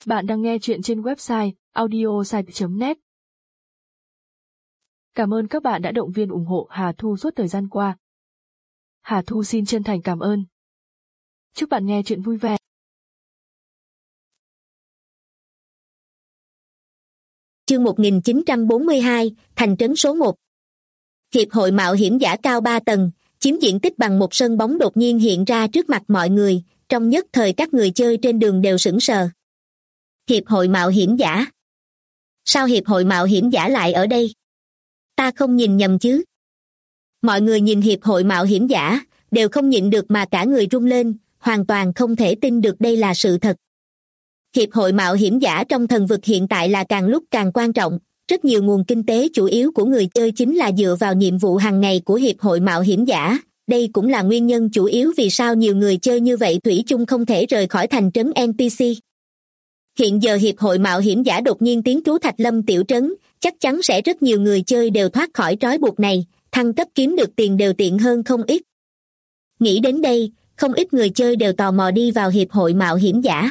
Bạn đang nghe chuyện trên website audiosite.net. Cảm ơn các bạn đã động viên ủng hộ Hà Thu suốt thời gian qua. Hà Thu xin chân thành cảm ơn. Chúc bạn nghe chuyện vui vẻ. Chương 1942, thành trấn số 1. Hiệp hội mạo hiểm giả cao 3 tầng, chiếm diện tích bằng một sân bóng đột nhiên hiện ra trước mặt mọi người, trong nhất thời các người chơi trên đường đều sững sờ. Hiệp hội mạo hiểm giả? Sao hiệp hội mạo hiểm giả lại ở đây? Ta không nhìn nhầm chứ? Mọi người nhìn hiệp hội mạo hiểm giả, đều không nhịn được mà cả người run lên, hoàn toàn không thể tin được đây là sự thật. Hiệp hội mạo hiểm giả trong thần vực hiện tại là càng lúc càng quan trọng, rất nhiều nguồn kinh tế chủ yếu của người chơi chính là dựa vào nhiệm vụ hàng ngày của hiệp hội mạo hiểm giả. Đây cũng là nguyên nhân chủ yếu vì sao nhiều người chơi như vậy thủy chung không thể rời khỏi thành trấn NPC. Hiện giờ hiệp hội mạo hiểm giả đột nhiên tiến trú Thạch Lâm tiểu trấn, chắc chắn sẽ rất nhiều người chơi đều thoát khỏi trói buộc này, thăng cấp kiếm được tiền đều tiện hơn không ít. Nghĩ đến đây, không ít người chơi đều tò mò đi vào hiệp hội mạo hiểm giả.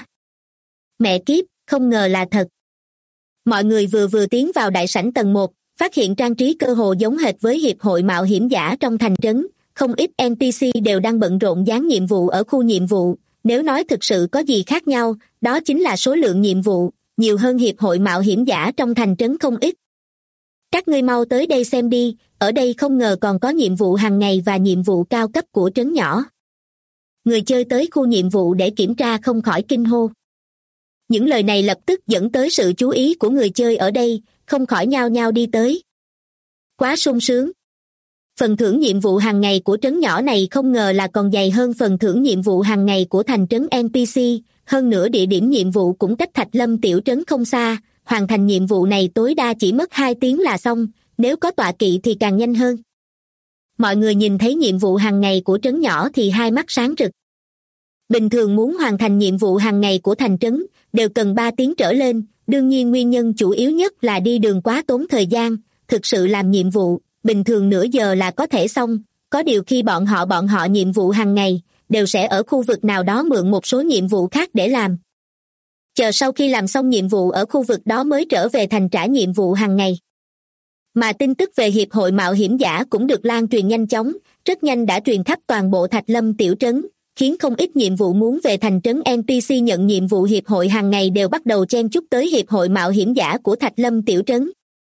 Mẹ kiếp, không ngờ là thật. Mọi người vừa tiến vào đại sảnh tầng 1, phát hiện trang trí cơ hồ giống hệt với hiệp hội mạo hiểm giả trong thành trấn, không ít NPC đều đang bận rộn dán nhiệm vụ ở khu nhiệm vụ. Nếu nói thực sự có gì khác nhau, đó chính là số lượng nhiệm vụ, nhiều hơn hiệp hội mạo hiểm giả trong thành trấn không ít. Các ngươi mau tới đây xem đi, ở đây không ngờ còn có nhiệm vụ hàng ngày và nhiệm vụ cao cấp của trấn nhỏ. Người chơi tới khu nhiệm vụ để kiểm tra không khỏi kinh hô. Những lời này lập tức dẫn tới sự chú ý của người chơi ở đây, không khỏi nhao nhao đi tới. Quá sung sướng. Phần thưởng nhiệm vụ hàng ngày của trấn nhỏ này không ngờ là còn dày hơn phần thưởng nhiệm vụ hàng ngày của thành trấn NPC, hơn nữa địa điểm nhiệm vụ cũng cách Thạch Lâm tiểu trấn không xa, hoàn thành nhiệm vụ này tối đa chỉ mất 2 tiếng là xong, nếu có tọa kỵ thì càng nhanh hơn. Mọi người nhìn thấy nhiệm vụ hàng ngày của trấn nhỏ thì hai mắt sáng rực. Bình thường muốn hoàn thành nhiệm vụ hàng ngày của thành trấn, đều cần 3 tiếng trở lên, đương nhiên nguyên nhân chủ yếu nhất là đi đường quá tốn thời gian, thực sự làm nhiệm vụ, bình thường nửa giờ là có thể xong, có điều khi bọn họ nhiệm vụ hàng ngày, đều sẽ ở khu vực nào đó mượn một số nhiệm vụ khác để làm. Chờ sau khi làm xong nhiệm vụ ở khu vực đó mới trở về thành trả nhiệm vụ hàng ngày. Mà tin tức về hiệp hội mạo hiểm giả cũng được lan truyền nhanh chóng, rất nhanh đã truyền khắp toàn bộ Thạch Lâm tiểu trấn, khiến không ít nhiệm vụ muốn về thành trấn NPC nhận nhiệm vụ hiệp hội hàng ngày đều bắt đầu chen chúc tới hiệp hội mạo hiểm giả của Thạch Lâm tiểu trấn.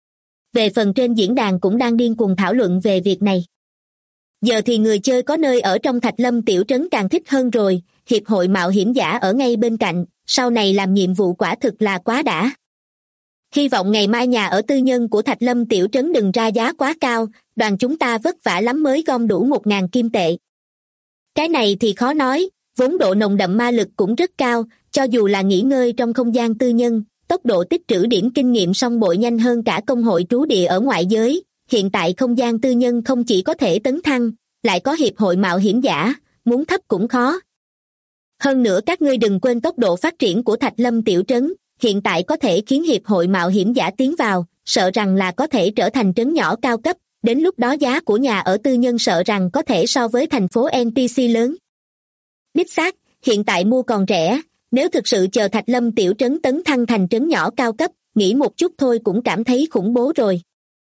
Về phần trên diễn đàn cũng đang điên cuồng thảo luận về việc này. Giờ thì người chơi có nơi ở trong Thạch Lâm tiểu trấn càng thích hơn rồi, hiệp hội mạo hiểm giả ở ngay bên cạnh, sau này làm nhiệm vụ quả thực là quá đã. Hy vọng ngày mai nhà ở tư nhân của Thạch Lâm tiểu trấn đừng ra giá quá cao, đoàn chúng ta vất vả lắm mới gom đủ 1.000 kim tệ. Cái này thì khó nói, vốn độ nồng đậm ma lực cũng rất cao, cho dù là nghỉ ngơi trong không gian tư nhân, tốc độ tích trữ điểm kinh nghiệm song bội nhanh hơn cả công hội trú địa ở ngoại giới. Hiện tại không gian tư nhân không chỉ có thể tấn thăng, lại có hiệp hội mạo hiểm giả, muốn thấp cũng khó. Hơn nữa các ngươi đừng quên tốc độ phát triển của Thạch Lâm tiểu trấn, hiện tại có thể khiến hiệp hội mạo hiểm giả tiến vào, sợ rằng là có thể trở thành trấn nhỏ cao cấp, đến lúc đó giá của nhà ở tư nhân sợ rằng có thể so với thành phố NPC lớn. Đích xác, hiện tại mua còn rẻ, nếu thực sự chờ Thạch Lâm tiểu trấn tấn thăng thành trấn nhỏ cao cấp, nghĩ một chút thôi cũng cảm thấy khủng bố rồi.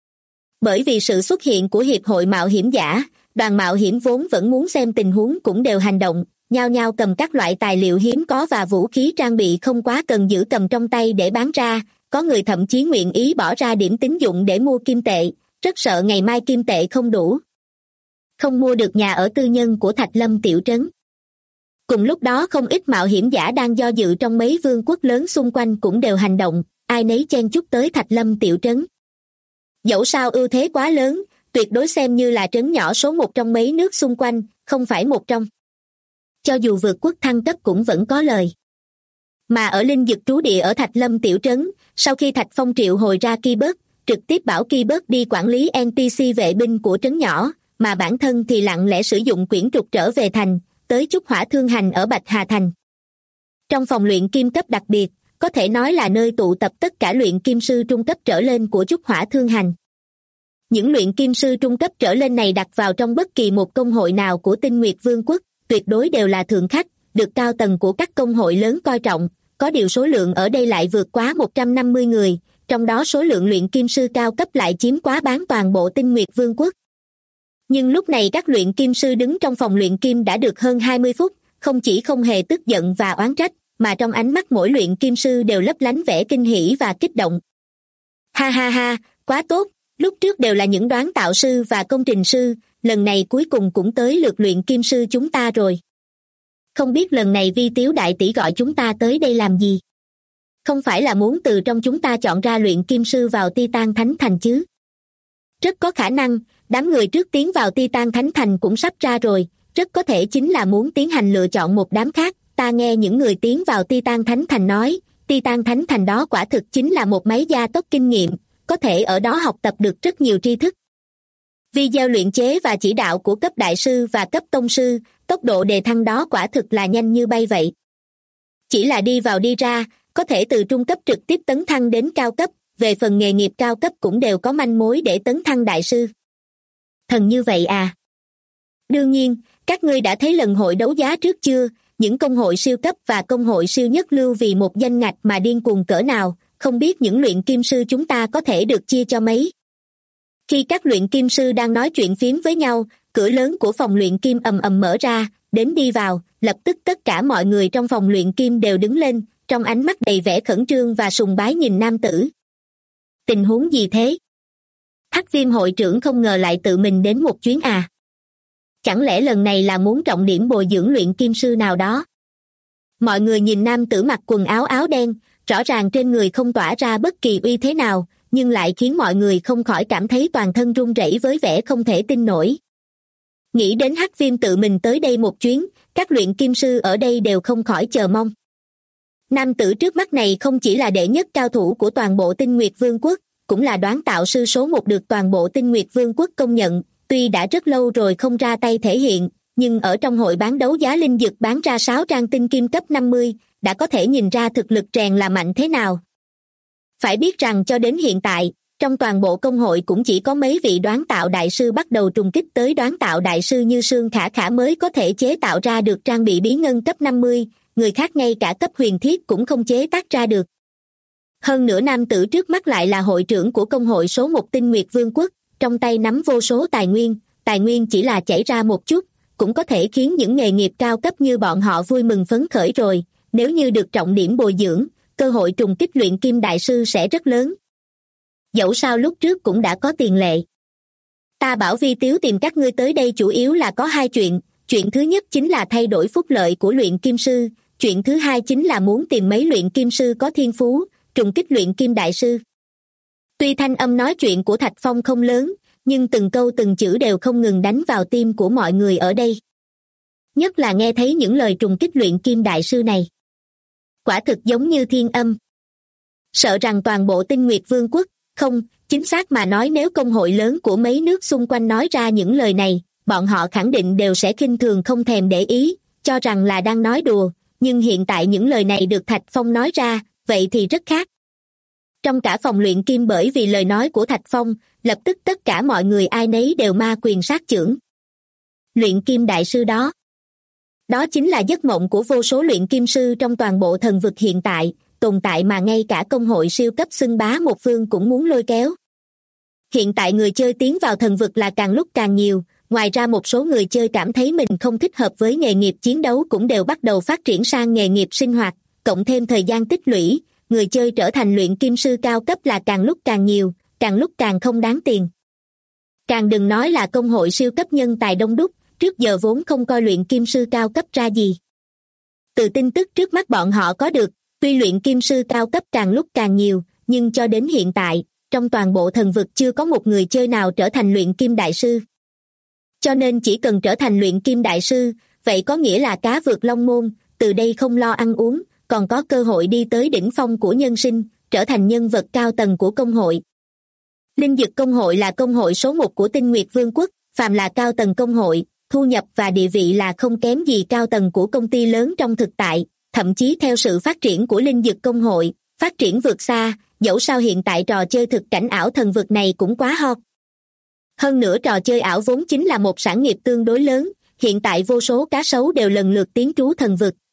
Bởi vì sự xuất hiện của hiệp hội mạo hiểm giả, đoàn mạo hiểm vốn vẫn muốn xem tình huống cũng đều hành động, nhao nhao cầm các loại tài liệu hiếm có và vũ khí trang bị không quá cần giữ cầm trong tay để bán ra, có người thậm chí nguyện ý bỏ ra điểm tín dụng để mua kim tệ, rất sợ ngày mai kim tệ không đủ. Không mua được nhà ở tư nhân của Thạch Lâm tiểu trấn. Cùng lúc đó không ít mạo hiểm giả đang do dự trong mấy vương quốc lớn xung quanh cũng đều hành động, ai nấy chen chúc tới Thạch Lâm tiểu trấn. Dẫu sao ưu thế quá lớn, tuyệt đối xem như là trấn nhỏ số 1 trong mấy nước xung quanh, không phải một trong. Cho dù vượt quốc thăng cấp cũng vẫn có lời. Mà ở linh dực trú địa ở Thạch Lâm tiểu trấn, sau khi Thạch Phong triệu hồi ra Keyboard, trực tiếp bảo Keyboard đi quản lý NPC vệ binh của trấn nhỏ, mà bản thân thì lặng lẽ sử dụng quyển trục trở về thành, tới Trúc Hỏa Thương Hành ở Bạch Hà Thành. Trong phòng luyện kim cấp đặc biệt, có thể nói là nơi tụ tập tất cả luyện kim sư trung cấp trở lên của Trúc Hỏa Thương Hành. Những luyện kim sư trung cấp trở lên này đặt vào trong bất kỳ một công hội nào của Tinh Nguyệt Vương quốc, tuyệt đối đều là thượng khách, được cao tầng của các công hội lớn coi trọng, có điều số lượng ở đây lại vượt quá 150 người, trong đó số lượng luyện kim sư cao cấp lại chiếm quá bán toàn bộ Tinh Nguyệt Vương quốc. Nhưng lúc này các luyện kim sư đứng trong phòng luyện kim đã được hơn 20 phút, không chỉ không hề tức giận và oán trách, mà trong ánh mắt mỗi luyện kim sư đều lấp lánh vẻ kinh hỉ và kích động. Ha ha ha, quá tốt, lúc trước đều là những đoán tạo sư và công trình sư, lần này cuối cùng cũng tới lượt luyện kim sư chúng ta rồi. Không biết lần này Vi Tiếu đại tỷ gọi chúng ta tới đây làm gì? Không phải là muốn từ trong chúng ta chọn ra luyện kim sư vào Titan Thánh Thành chứ? Rất có khả năng, đám người trước tiến vào Titan Thánh Thành cũng sắp ra rồi, rất có thể chính là muốn tiến hành lựa chọn một đám khác. Ta nghe những người tiến vào Titan Thánh Thành nói, Titan Thánh Thành đó quả thực chính là một máy gia tốc kinh nghiệm, có thể ở đó học tập được rất nhiều tri thức. Video luyện chế và chỉ đạo của cấp đại sư và cấp tông sư, tốc độ đề thăng đó quả thực là nhanh như bay vậy. Chỉ là đi vào đi ra, có thể từ trung cấp trực tiếp tấn thăng đến cao cấp, về phần nghề nghiệp cao cấp cũng đều có manh mối để tấn thăng đại sư. Thần như vậy à? Đương nhiên, các ngươi đã thấy lần hội đấu giá trước chưa, những công hội siêu cấp và công hội siêu nhất lưu vì một danh ngạch mà điên cuồng cỡ nào, không biết những luyện kim sư chúng ta có thể được chia cho mấy. Khi các luyện kim sư đang nói chuyện phiếm với nhau, cửa lớn của phòng luyện kim ầm ầm mở ra, đến đi vào, lập tức tất cả mọi người trong phòng luyện kim đều đứng lên, trong ánh mắt đầy vẻ khẩn trương và sùng bái nhìn nam tử. Tình huống gì thế? Hắc Viêm hội trưởng không ngờ lại tự mình đến một chuyến à? Chẳng lẽ lần này là muốn trọng điểm bồi dưỡng luyện kim sư nào đó? Mọi người nhìn nam tử mặc quần áo áo đen, rõ ràng trên người không tỏa ra bất kỳ uy thế nào, nhưng lại khiến mọi người không khỏi cảm thấy toàn thân run rẩy với vẻ không thể tin nổi. Nghĩ đến Hắc Viêm tự mình tới đây một chuyến, các luyện kim sư ở đây đều không khỏi chờ mong. Nam tử trước mắt này không chỉ là đệ nhất cao thủ của toàn bộ Tinh Nguyệt Vương quốc, cũng là đoán tạo sư số 1 được toàn bộ Tinh Nguyệt Vương quốc công nhận, tuy đã rất lâu rồi không ra tay thể hiện, nhưng ở trong hội bán đấu giá linh dược bán ra 6 trang tinh kim cấp 50, đã có thể nhìn ra thực lực rèn là mạnh thế nào. Phải biết rằng cho đến hiện tại, trong toàn bộ công hội cũng chỉ có mấy vị đoán tạo đại sư bắt đầu trùng kích tới đoán tạo đại sư như Sương Khả Khả mới có thể chế tạo ra được trang bị bí ngân cấp 50, người khác ngay cả cấp huyền thiết cũng không chế tác ra được. Hơn nữa nam tử trước mắt lại là hội trưởng của công hội số 1 Tinh Nguyệt Vương quốc, trong tay nắm vô số tài nguyên chỉ là chảy ra một chút, cũng có thể khiến những nghề nghiệp cao cấp như bọn họ vui mừng phấn khởi rồi, nếu như được trọng điểm bồi dưỡng, cơ hội trùng kích luyện kim đại sư sẽ rất lớn. Dẫu sao lúc trước cũng đã có tiền lệ. Ta bảo Vi Tiếu tìm các ngươi tới đây chủ yếu là có hai chuyện, chuyện thứ nhất chính là thay đổi phúc lợi của luyện kim sư, chuyện thứ hai chính là muốn tìm mấy luyện kim sư có thiên phú, trùng kích luyện kim đại sư. Tuy thanh âm nói chuyện của Thạch Phong không lớn, nhưng từng câu từng chữ đều không ngừng đánh vào tim của mọi người ở đây. Nhất là nghe thấy những lời trùng kích luyện kim đại sư này. Quả thực giống như thiên âm. Sợ rằng toàn bộ Tinh Nguyệt Vương quốc, không, chính xác mà nói nếu công hội lớn của mấy nước xung quanh nói ra những lời này, bọn họ khẳng định đều sẽ khinh thường không thèm để ý, cho rằng là đang nói đùa, nhưng hiện tại những lời này được Thạch Phong nói ra, vậy thì rất khác. Trong cả phòng luyện kim bởi vì lời nói của Thạch Phong, lập tức tất cả mọi người ai nấy đều ma quyền sát chưởng. Luyện kim đại sư đó. Đó chính là giấc mộng của vô số luyện kim sư trong toàn bộ thần vực hiện tại, tồn tại mà ngay cả công hội siêu cấp xưng bá một phương cũng muốn lôi kéo. Hiện tại người chơi tiến vào thần vực là càng lúc càng nhiều, ngoài ra một số người chơi cảm thấy mình không thích hợp với nghề nghiệp chiến đấu cũng đều bắt đầu phát triển sang nghề nghiệp sinh hoạt, cộng thêm thời gian tích lũy, người chơi trở thành luyện kim sư cao cấp là càng lúc càng nhiều, càng lúc càng không đáng tiền. Càng đừng nói là công hội siêu cấp nhân tài đông đúc, trước giờ vốn không coi luyện kim sư cao cấp ra gì. Từ tin tức trước mắt bọn họ có được, tuy luyện kim sư cao cấp càng lúc càng nhiều, nhưng cho đến hiện tại, trong toàn bộ thần vực chưa có một người chơi nào trở thành luyện kim đại sư. Cho nên chỉ cần trở thành luyện kim đại sư, vậy có nghĩa là cá vượt long môn, từ đây không lo ăn uống, còn có cơ hội đi tới đỉnh phong của nhân sinh, trở thành nhân vật cao tầng của công hội. Linh Dực công hội là công hội số 1 của Tinh Nguyệt Vương quốc, phàm là cao tầng công hội, thu nhập và địa vị là không kém gì cao tầng của công ty lớn trong thực tại, thậm chí theo sự phát triển của Linh Dực công hội, phát triển vượt xa, dẫu sao hiện tại trò chơi thực cảnh ảo thần vực này cũng quá hot. Hơn nữa trò chơi ảo vốn chính là một sản nghiệp tương đối lớn, hiện tại vô số cá sấu đều lần lượt tiến trú thần vực,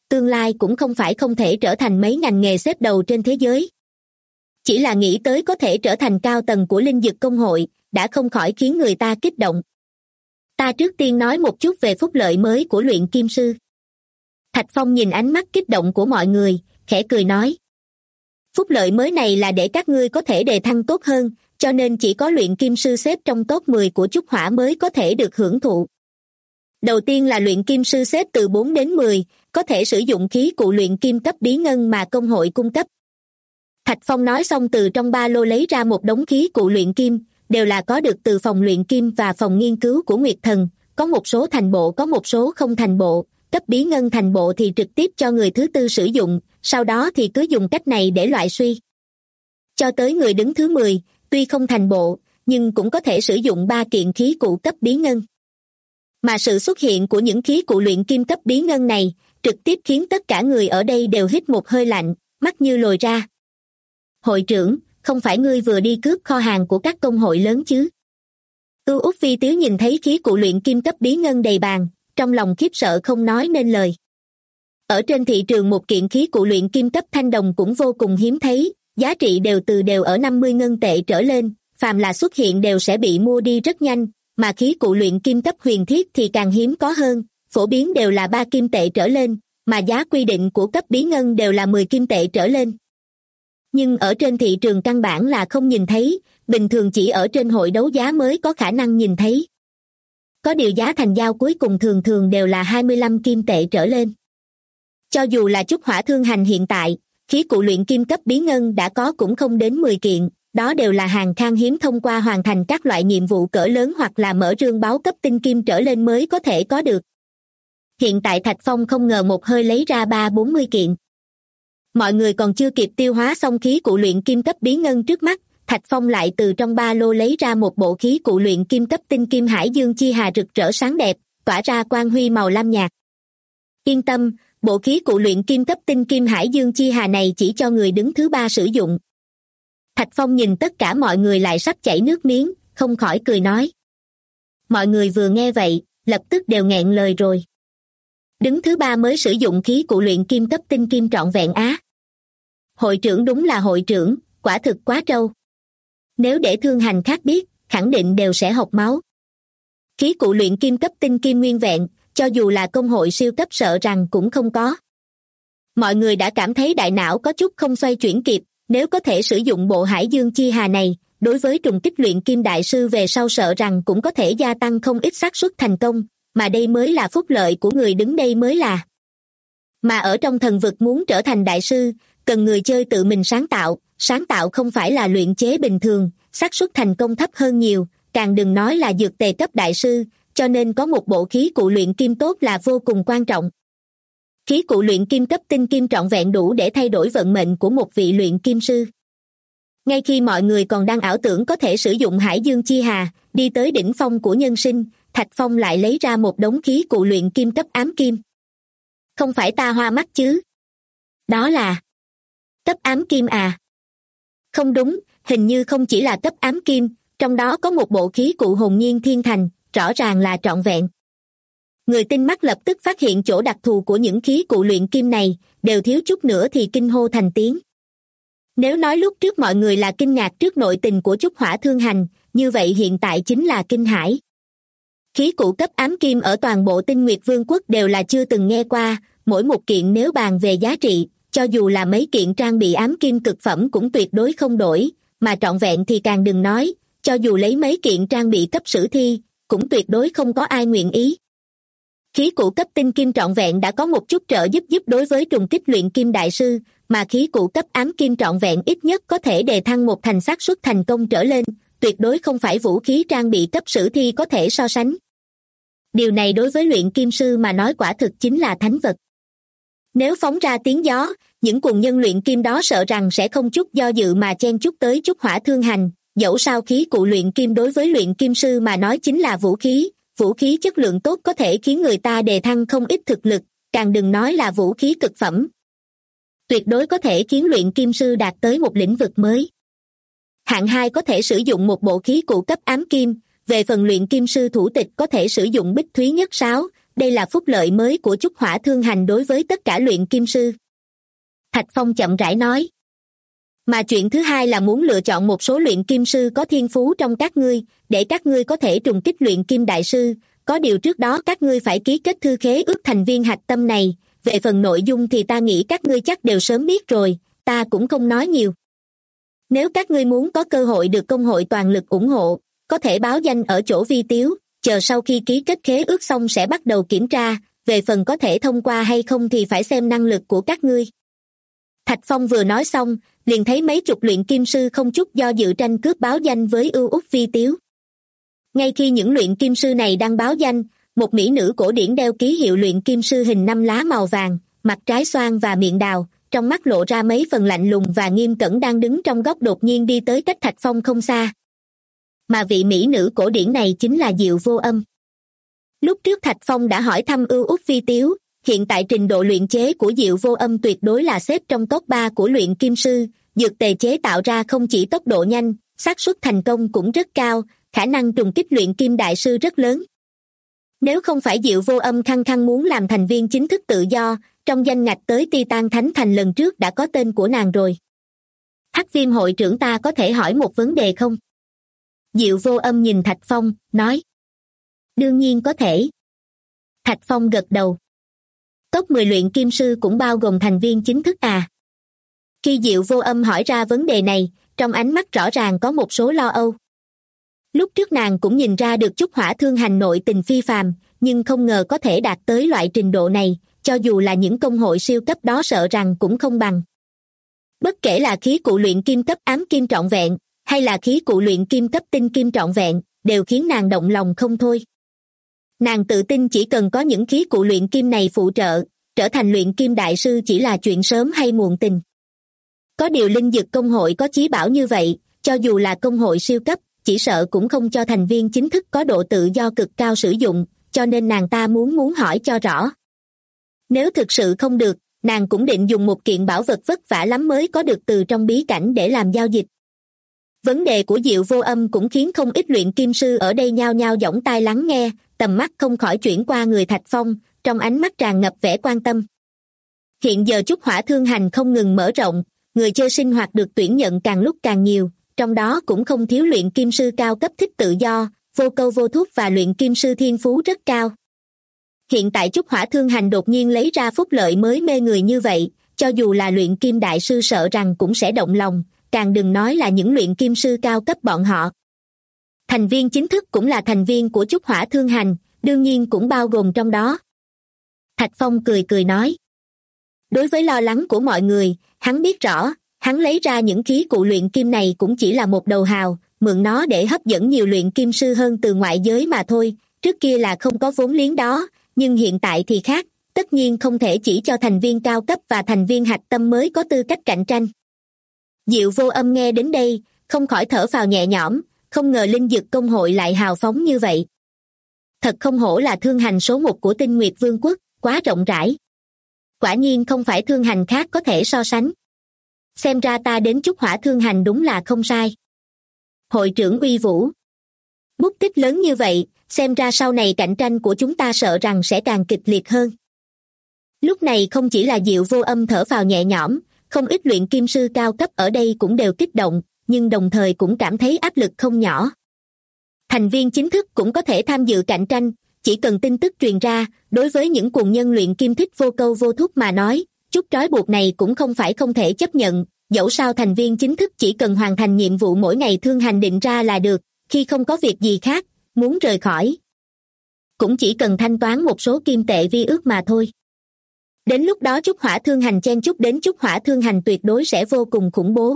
tương lai cũng không phải không thể trở thành mấy ngành nghề xếp đầu trên thế giới. Chỉ là nghĩ tới có thể trở thành cao tầng của linh dược công hội, đã không khỏi khiến người ta kích động. Ta trước tiên nói một chút về phúc lợi mới của luyện kim sư. Thạch Phong nhìn ánh mắt kích động của mọi người, khẽ cười nói. Phúc lợi mới này là để các ngươi có thể đề thăng tốt hơn, cho nên chỉ có luyện kim sư xếp trong top 10 của Trúc Hỏa mới có thể được hưởng thụ. Đầu tiên là luyện kim sư xếp từ 4 đến 10, có thể sử dụng khí cụ luyện kim cấp bí ngân mà công hội cung cấp. Thạch Phong nói xong từ trong ba lô lấy ra một đống khí cụ luyện kim, đều là có được từ phòng luyện kim và phòng nghiên cứu của Nguyệt Thần, có một số thành bộ có một số không thành bộ, cấp bí ngân thành bộ thì trực tiếp cho người thứ tư sử dụng, sau đó thì cứ dùng cách này để loại suy. Cho tới người đứng thứ 10, tuy không thành bộ, nhưng cũng có thể sử dụng 3 kiện khí cụ cấp bí ngân. Mà sự xuất hiện của những khí cụ luyện kim cấp bí ngân này, trực tiếp khiến tất cả người ở đây đều hít một hơi lạnh, mắt như lồi ra. Hội trưởng, không phải ngươi vừa đi cướp kho hàng của các công hội lớn chứ? Út Phi Tiếu nhìn thấy khí cụ luyện kim cấp bí ngân đầy bàn, trong lòng khiếp sợ không nói nên lời. Ở trên thị trường một kiện khí cụ luyện kim cấp thanh đồng cũng vô cùng hiếm thấy, giá trị đều ở 50 ngân tệ trở lên, phàm là xuất hiện đều sẽ bị mua đi rất nhanh, mà khí cụ luyện kim cấp huyền thiết thì càng hiếm có hơn, phổ biến đều là 3 kim tệ trở lên, mà giá quy định của cấp bí ngân đều là 10 kim tệ trở lên. Nhưng ở trên thị trường căn bản là không nhìn thấy, bình thường chỉ ở trên hội đấu giá mới có khả năng nhìn thấy. Có điều giá thành giao cuối cùng thường thường đều là 25 kim tệ trở lên. Cho dù là Trúc Hỏa Thương Hành hiện tại, khí cụ luyện kim cấp bí ngân đã có cũng không đến 10 kiện, đó đều là hàng khan hiếm thông qua hoàn thành các loại nhiệm vụ cỡ lớn hoặc là mở rương báo cấp tinh kim trở lên mới có thể có được. Hiện tại Thạch Phong không ngờ một hơi lấy ra 30-40 kiện. Mọi người còn chưa kịp tiêu hóa xong khí cụ luyện kim cấp bí ngân trước mắt, Thạch Phong lại từ trong ba lô lấy ra một bộ khí cụ luyện kim cấp tinh kim hải dương chi hà rực rỡ sáng đẹp, tỏa ra quang huy màu lam nhạt. Yên tâm, bộ khí cụ luyện kim cấp tinh kim hải dương chi hà này chỉ cho người đứng thứ 3 sử dụng. Thạch Phong nhìn tất cả mọi người lại sắp chảy nước miếng, không khỏi cười nói. Mọi người vừa nghe vậy, lập tức đều nghẹn lời rồi. Đứng thứ 3 mới sử dụng khí cụ luyện kim cấp tinh kim trọn vẹn á. Hội trưởng đúng là hội trưởng, quả thực quá trâu. Nếu để thương hành khác biết, khẳng định đều sẽ hộc máu. Khí cụ luyện kim cấp tinh kim nguyên vẹn, cho dù là công hội siêu cấp sợ rằng cũng không có. Mọi người đã cảm thấy đại não có chút không xoay chuyển kịp, nếu có thể sử dụng bộ hải dương chi hà này, đối với trùng kích luyện kim đại sư về sau sợ rằng cũng có thể gia tăng không ít xác suất thành công, mà đây mới là phúc lợi của người đứng đây mới là. Mà ở trong thần vực muốn trở thành đại sư, cần người chơi tự mình sáng tạo không phải là luyện chế bình thường, xác suất thành công thấp hơn nhiều, càng đừng nói là dược tề cấp đại sư, cho nên có một bộ khí cụ luyện kim tốt là vô cùng quan trọng. Khí cụ luyện kim cấp tinh kim trọn vẹn đủ để thay đổi vận mệnh của một vị luyện kim sư. Ngay khi mọi người còn đang ảo tưởng có thể sử dụng hải dương chi hà, đi tới đỉnh phong của nhân sinh, Thạch Phong lại lấy ra một đống khí cụ luyện kim cấp ám kim. Không phải ta hoa mắt chứ? Đó là cấp ám kim à? Không đúng, hình như không chỉ là cấp ám kim, trong đó có một bộ khí cụ hồn nhiên thiên thành, rõ ràng là trọn vẹn. Người tinh mắt lập tức phát hiện chỗ đặc thù của những khí cụ luyện kim này, đều thiếu chút nữa thì kinh hô thành tiếng. Nếu nói lúc trước mọi người là kinh ngạc trước nội tình của Trúc Hỏa Thương Hành, như vậy hiện tại chính là kinh hãi. Khí cụ cấp ám kim ở toàn bộ Tinh Nguyệt Vương quốc đều là chưa từng nghe qua, mỗi một kiện nếu bàn về giá trị, cho dù là mấy kiện trang bị ám kim cực phẩm cũng tuyệt đối không đổi, mà trọn vẹn thì càng đừng nói, cho dù lấy mấy kiện trang bị cấp sử thi, cũng tuyệt đối không có ai nguyện ý. Khí cụ cấp tinh kim trọn vẹn đã có một chút trợ giúp đối với trùng kích luyện kim đại sư, mà khí cụ cấp ám kim trọn vẹn ít nhất có thể đề thăng một thành xác suất thành công trở lên, tuyệt đối không phải vũ khí trang bị cấp sử thi có thể so sánh. Điều này đối với luyện kim sư mà nói quả thực chính là thánh vật. Nếu phóng ra tiếng gió, những cuồng nhân luyện kim đó sợ rằng sẽ không chút do dự mà chen chúc tới Trúc Hỏa Thương Hành, dẫu sao khí cụ luyện kim đối với luyện kim sư mà nói chính là vũ khí chất lượng tốt có thể khiến người ta đề thăng không ít thực lực, càng đừng nói là vũ khí cực phẩm. Tuyệt đối có thể khiến luyện kim sư đạt tới một lĩnh vực mới. Hạng 2 có thể sử dụng một bộ khí cụ cấp ám kim, về phần luyện kim sư thủ tịch có thể sử dụng bích thúy nhất sáo, đây là phúc lợi mới của Chúc Hỏa Thương Hành đối với tất cả luyện kim sư. Thạch Phong chậm rãi nói. Mà chuyện thứ hai là muốn lựa chọn một số luyện kim sư có thiên phú trong các ngươi, để các ngươi có thể trùng kích luyện kim đại sư. Có điều trước đó các ngươi phải ký kết thư khế ước thành viên hạch tâm này. Về phần nội dung thì ta nghĩ các ngươi chắc đều sớm biết rồi, ta cũng không nói nhiều. Nếu các ngươi muốn có cơ hội được công hội toàn lực ủng hộ, có thể báo danh ở chỗ Vi Tiếu, chờ sau khi ký kết khế ước xong sẽ bắt đầu kiểm tra, về phần có thể thông qua hay không thì phải xem năng lực của các ngươi. Thạch Phong vừa nói xong, liền thấy mấy chục luyện kim sư không chút do dự tranh cướp báo danh với ưu úc Vi Tiếu. Ngay khi những luyện kim sư này đang báo danh, một mỹ nữ cổ điển đeo ký hiệu luyện kim sư hình 5 lá màu vàng, mặt trái xoan và miệng đào, trong mắt lộ ra mấy phần lạnh lùng và nghiêm cẩn đang đứng trong góc đột nhiên đi tới cách Thạch Phong không xa. Mà vị mỹ nữ cổ điển này chính là Diệu Vô Âm. Lúc trước Thạch Phong đã hỏi thăm ưu úc Vi Tiếu, hiện tại trình độ luyện chế của Diệu Vô Âm tuyệt đối là xếp trong top 3 của luyện kim sư, dược tề chế tạo ra không chỉ tốc độ nhanh, xác suất thành công cũng rất cao, khả năng trùng kích luyện kim đại sư rất lớn. Nếu không phải Diệu Vô Âm khăng khăng muốn làm thành viên chính thức tự do, trong danh ngạch tới Titan Thánh Thành lần trước đã có tên của nàng rồi. Hắc Viêm hội trưởng, ta có thể hỏi một vấn đề không? Diệu Vô Âm nhìn Thạch Phong, nói. Đương nhiên có thể. Thạch Phong gật đầu. Top 10 luyện kim sư cũng bao gồm thành viên chính thức à? Khi Diệu Vô Âm hỏi ra vấn đề này, trong ánh mắt rõ ràng có một số lo âu. Lúc trước nàng cũng nhìn ra được Chúc Hỏa Thương Hành nội tình phi phàm, nhưng không ngờ có thể đạt tới loại trình độ này, cho dù là những công hội siêu cấp đó sợ rằng cũng không bằng. Bất kể là khí cụ luyện kim cấp ám kim trọn vẹn, hay là khí cụ luyện kim cấp tinh kim trọn vẹn, đều khiến nàng động lòng không thôi. Nàng tự tin chỉ cần có những khí cụ luyện kim này phụ trợ, trở thành luyện kim đại sư chỉ là chuyện sớm hay muộn tình. Có điều linh dực công hội có chí bảo như vậy, cho dù là công hội siêu cấp, chỉ sợ cũng không cho thành viên chính thức có độ tự do cực cao sử dụng, cho nên nàng ta muốn hỏi cho rõ. Nếu thực sự không được, nàng cũng định dùng một kiện bảo vật vất vả lắm mới có được từ trong bí cảnh để làm giao dịch. Vấn đề của Diệu Vô Âm cũng khiến không ít luyện kim sư ở đây nhao nhao giỏng tai lắng nghe, tầm mắt không khỏi chuyển qua người Thạch Phong, trong ánh mắt tràn ngập vẻ quan tâm. Hiện giờ Chúc Hỏa Thương Hành không ngừng mở rộng, người chơi sinh hoạt được tuyển nhận càng lúc càng nhiều, trong đó cũng không thiếu luyện kim sư cao cấp thích tự do, vô câu vô thúc và luyện kim sư thiên phú rất cao. Hiện tại Chúc Hỏa Thương Hành đột nhiên lấy ra phúc lợi mới mê người như vậy, cho dù là luyện kim đại sư sợ rằng cũng sẽ động lòng, càng đừng nói là những luyện kim sư cao cấp bọn họ. Thành viên chính thức cũng là thành viên của Chúc Hỏa Thương Hành, đương nhiên cũng bao gồm trong đó. Thạch Phong cười cười nói. Đối với lo lắng của mọi người, hắn biết rõ, hắn lấy ra những khí cụ luyện kim này cũng chỉ là một đầu hào, mượn nó để hấp dẫn nhiều luyện kim sư hơn từ ngoại giới mà thôi, trước kia là không có vốn liếng đó, nhưng hiện tại thì khác, tất nhiên không thể chỉ cho thành viên cao cấp và thành viên hạch tâm mới có tư cách cạnh tranh. Diệu Vô Âm nghe đến đây, không khỏi thở phào nhẹ nhõm, không ngờ linh dực công hội lại hào phóng như vậy. Thật không hổ là thương hành số 1 của Tinh Nguyệt Vương quốc, quá rộng rãi. Quả nhiên không phải thương hành khác có thể so sánh. Xem ra ta đến Chúc Hỏa Thương Hành đúng là không sai. Hội trưởng uy vũ. Bút tích lớn như vậy, xem ra sau này cạnh tranh của chúng ta sợ rằng sẽ càng kịch liệt hơn. Lúc này không chỉ là Diệu Vô Âm thở phào nhẹ nhõm, không ít luyện kim sư cao cấp ở đây cũng đều kích động, nhưng đồng thời cũng cảm thấy áp lực không nhỏ. Thành viên chính thức cũng có thể tham dự cạnh tranh, chỉ cần tin tức truyền ra, đối với những cuồng nhân luyện kim thích vô câu vô thúc mà nói, chút trói buộc này cũng không phải không thể chấp nhận, dẫu sao thành viên chính thức chỉ cần hoàn thành nhiệm vụ mỗi ngày thương hành định ra là được, khi không có việc gì khác, muốn rời khỏi. Cũng chỉ cần thanh toán một số kim tệ vi ước mà thôi. Đến lúc đó Chúc Hỏa Thương Hành chen chúc đến Chúc Hỏa Thương Hành tuyệt đối sẽ vô cùng khủng bố.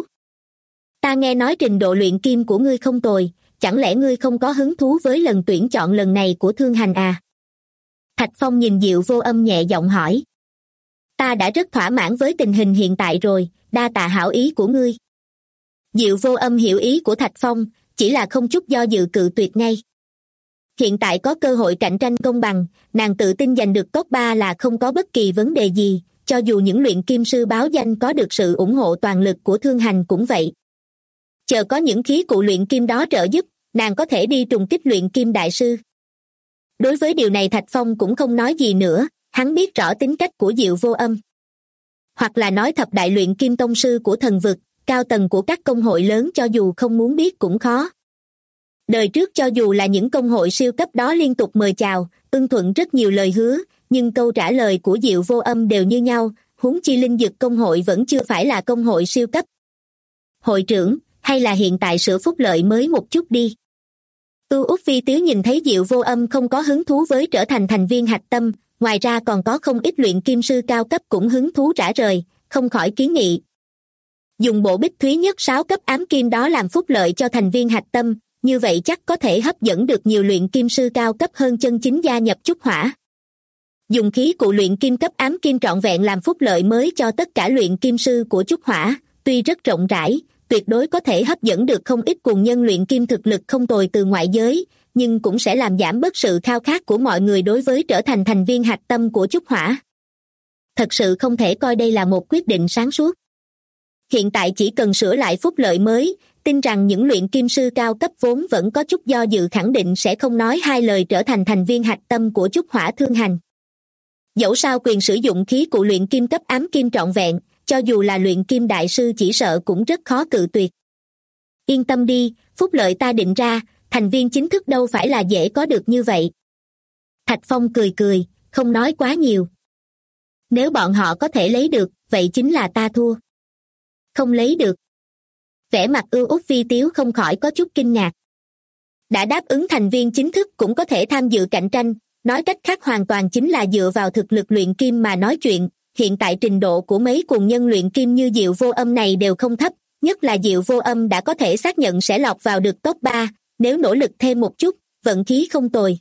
Ta nghe nói trình độ luyện kim của ngươi không tồi, chẳng lẽ ngươi không có hứng thú với lần tuyển chọn lần này của Thương Hành à? Thạch Phong nhìn Diệu Vô Âm nhẹ giọng hỏi. Ta đã rất thỏa mãn với tình hình hiện tại rồi, đa tạ hảo ý của ngươi. Diệu Vô Âm hiểu ý của Thạch Phong, chỉ là không chút do dự cự tuyệt ngay. Hiện tại có cơ hội cạnh tranh công bằng, nàng tự tin giành được top 3 là không có bất kỳ vấn đề gì, cho dù những luyện kim sư báo danh có được sự ủng hộ toàn lực của thương hành cũng vậy. Chờ có những khí cụ luyện kim đó trợ giúp, nàng có thể đi trùng kích luyện kim đại sư. Đối với điều này Thạch Phong cũng không nói gì nữa, hắn biết rõ tính cách của Diệu Vô Âm. Hoặc là nói thập đại luyện kim tông sư của thần vực, cao tầng của các công hội lớn cho dù không muốn biết cũng khó. Đời trước cho dù là những công hội siêu cấp đó liên tục mời chào, ưng thuận rất nhiều lời hứa, nhưng câu trả lời của Diệu Vô Âm đều như nhau, huống chi linh dực công hội vẫn chưa phải là công hội siêu cấp. Hội trưởng, hay là hiện tại sửa phúc lợi mới một chút đi. Út Phi Tiếu nhìn thấy Diệu Vô Âm không có hứng thú với trở thành thành viên hạch tâm, ngoài ra còn có không ít luyện kim sư cao cấp cũng hứng thú rã rời, không khỏi kiến nghị. Dùng bộ bích thúy nhất 6 cấp ám kim đó làm phúc lợi cho thành viên hạch tâm, như vậy chắc có thể hấp dẫn được nhiều luyện kim sư cao cấp hơn chân chính gia nhập Trúc Hỏa. Dùng khí cụ luyện kim cấp ám kim trọn vẹn làm phúc lợi mới cho tất cả luyện kim sư của Trúc Hỏa, tuy rất rộng rãi, tuyệt đối có thể hấp dẫn được không ít cuồng nhân luyện kim thực lực không tồi từ ngoại giới, nhưng cũng sẽ làm giảm bớt sự khao khát của mọi người đối với trở thành thành viên hạch tâm của Trúc Hỏa. Thật sự không thể coi đây là một quyết định sáng suốt. Hiện tại chỉ cần sửa lại phúc lợi mới, tin rằng những luyện kim sư cao cấp vốn vẫn có chút do dự khẳng định sẽ không nói hai lời trở thành thành viên hạch tâm của Trúc Hỏa Thương Hành. Dẫu sao quyền sử dụng khí cụ luyện kim cấp ám kim trọn vẹn, cho dù là luyện kim đại sư chỉ sợ cũng rất khó cự tuyệt. Yên tâm đi, phúc lợi ta định ra, thành viên chính thức đâu phải là dễ có được như vậy. Thạch Phong cười cười, không nói quá nhiều. Nếu bọn họ có thể lấy được, vậy chính là ta thua. Không lấy được. Vẻ mặt Út Phi Tiếu không khỏi có chút kinh ngạc. Đã đáp ứng thành viên chính thức cũng có thể tham dự cạnh tranh, nói cách khác hoàn toàn chính là dựa vào thực lực luyện kim mà nói chuyện. Hiện tại trình độ của mấy cuồng nhân luyện kim như Diệu Vô Âm này đều không thấp, nhất là Diệu Vô Âm đã có thể xác nhận sẽ lọt vào được top 3, nếu nỗ lực thêm một chút, vận khí không tồi.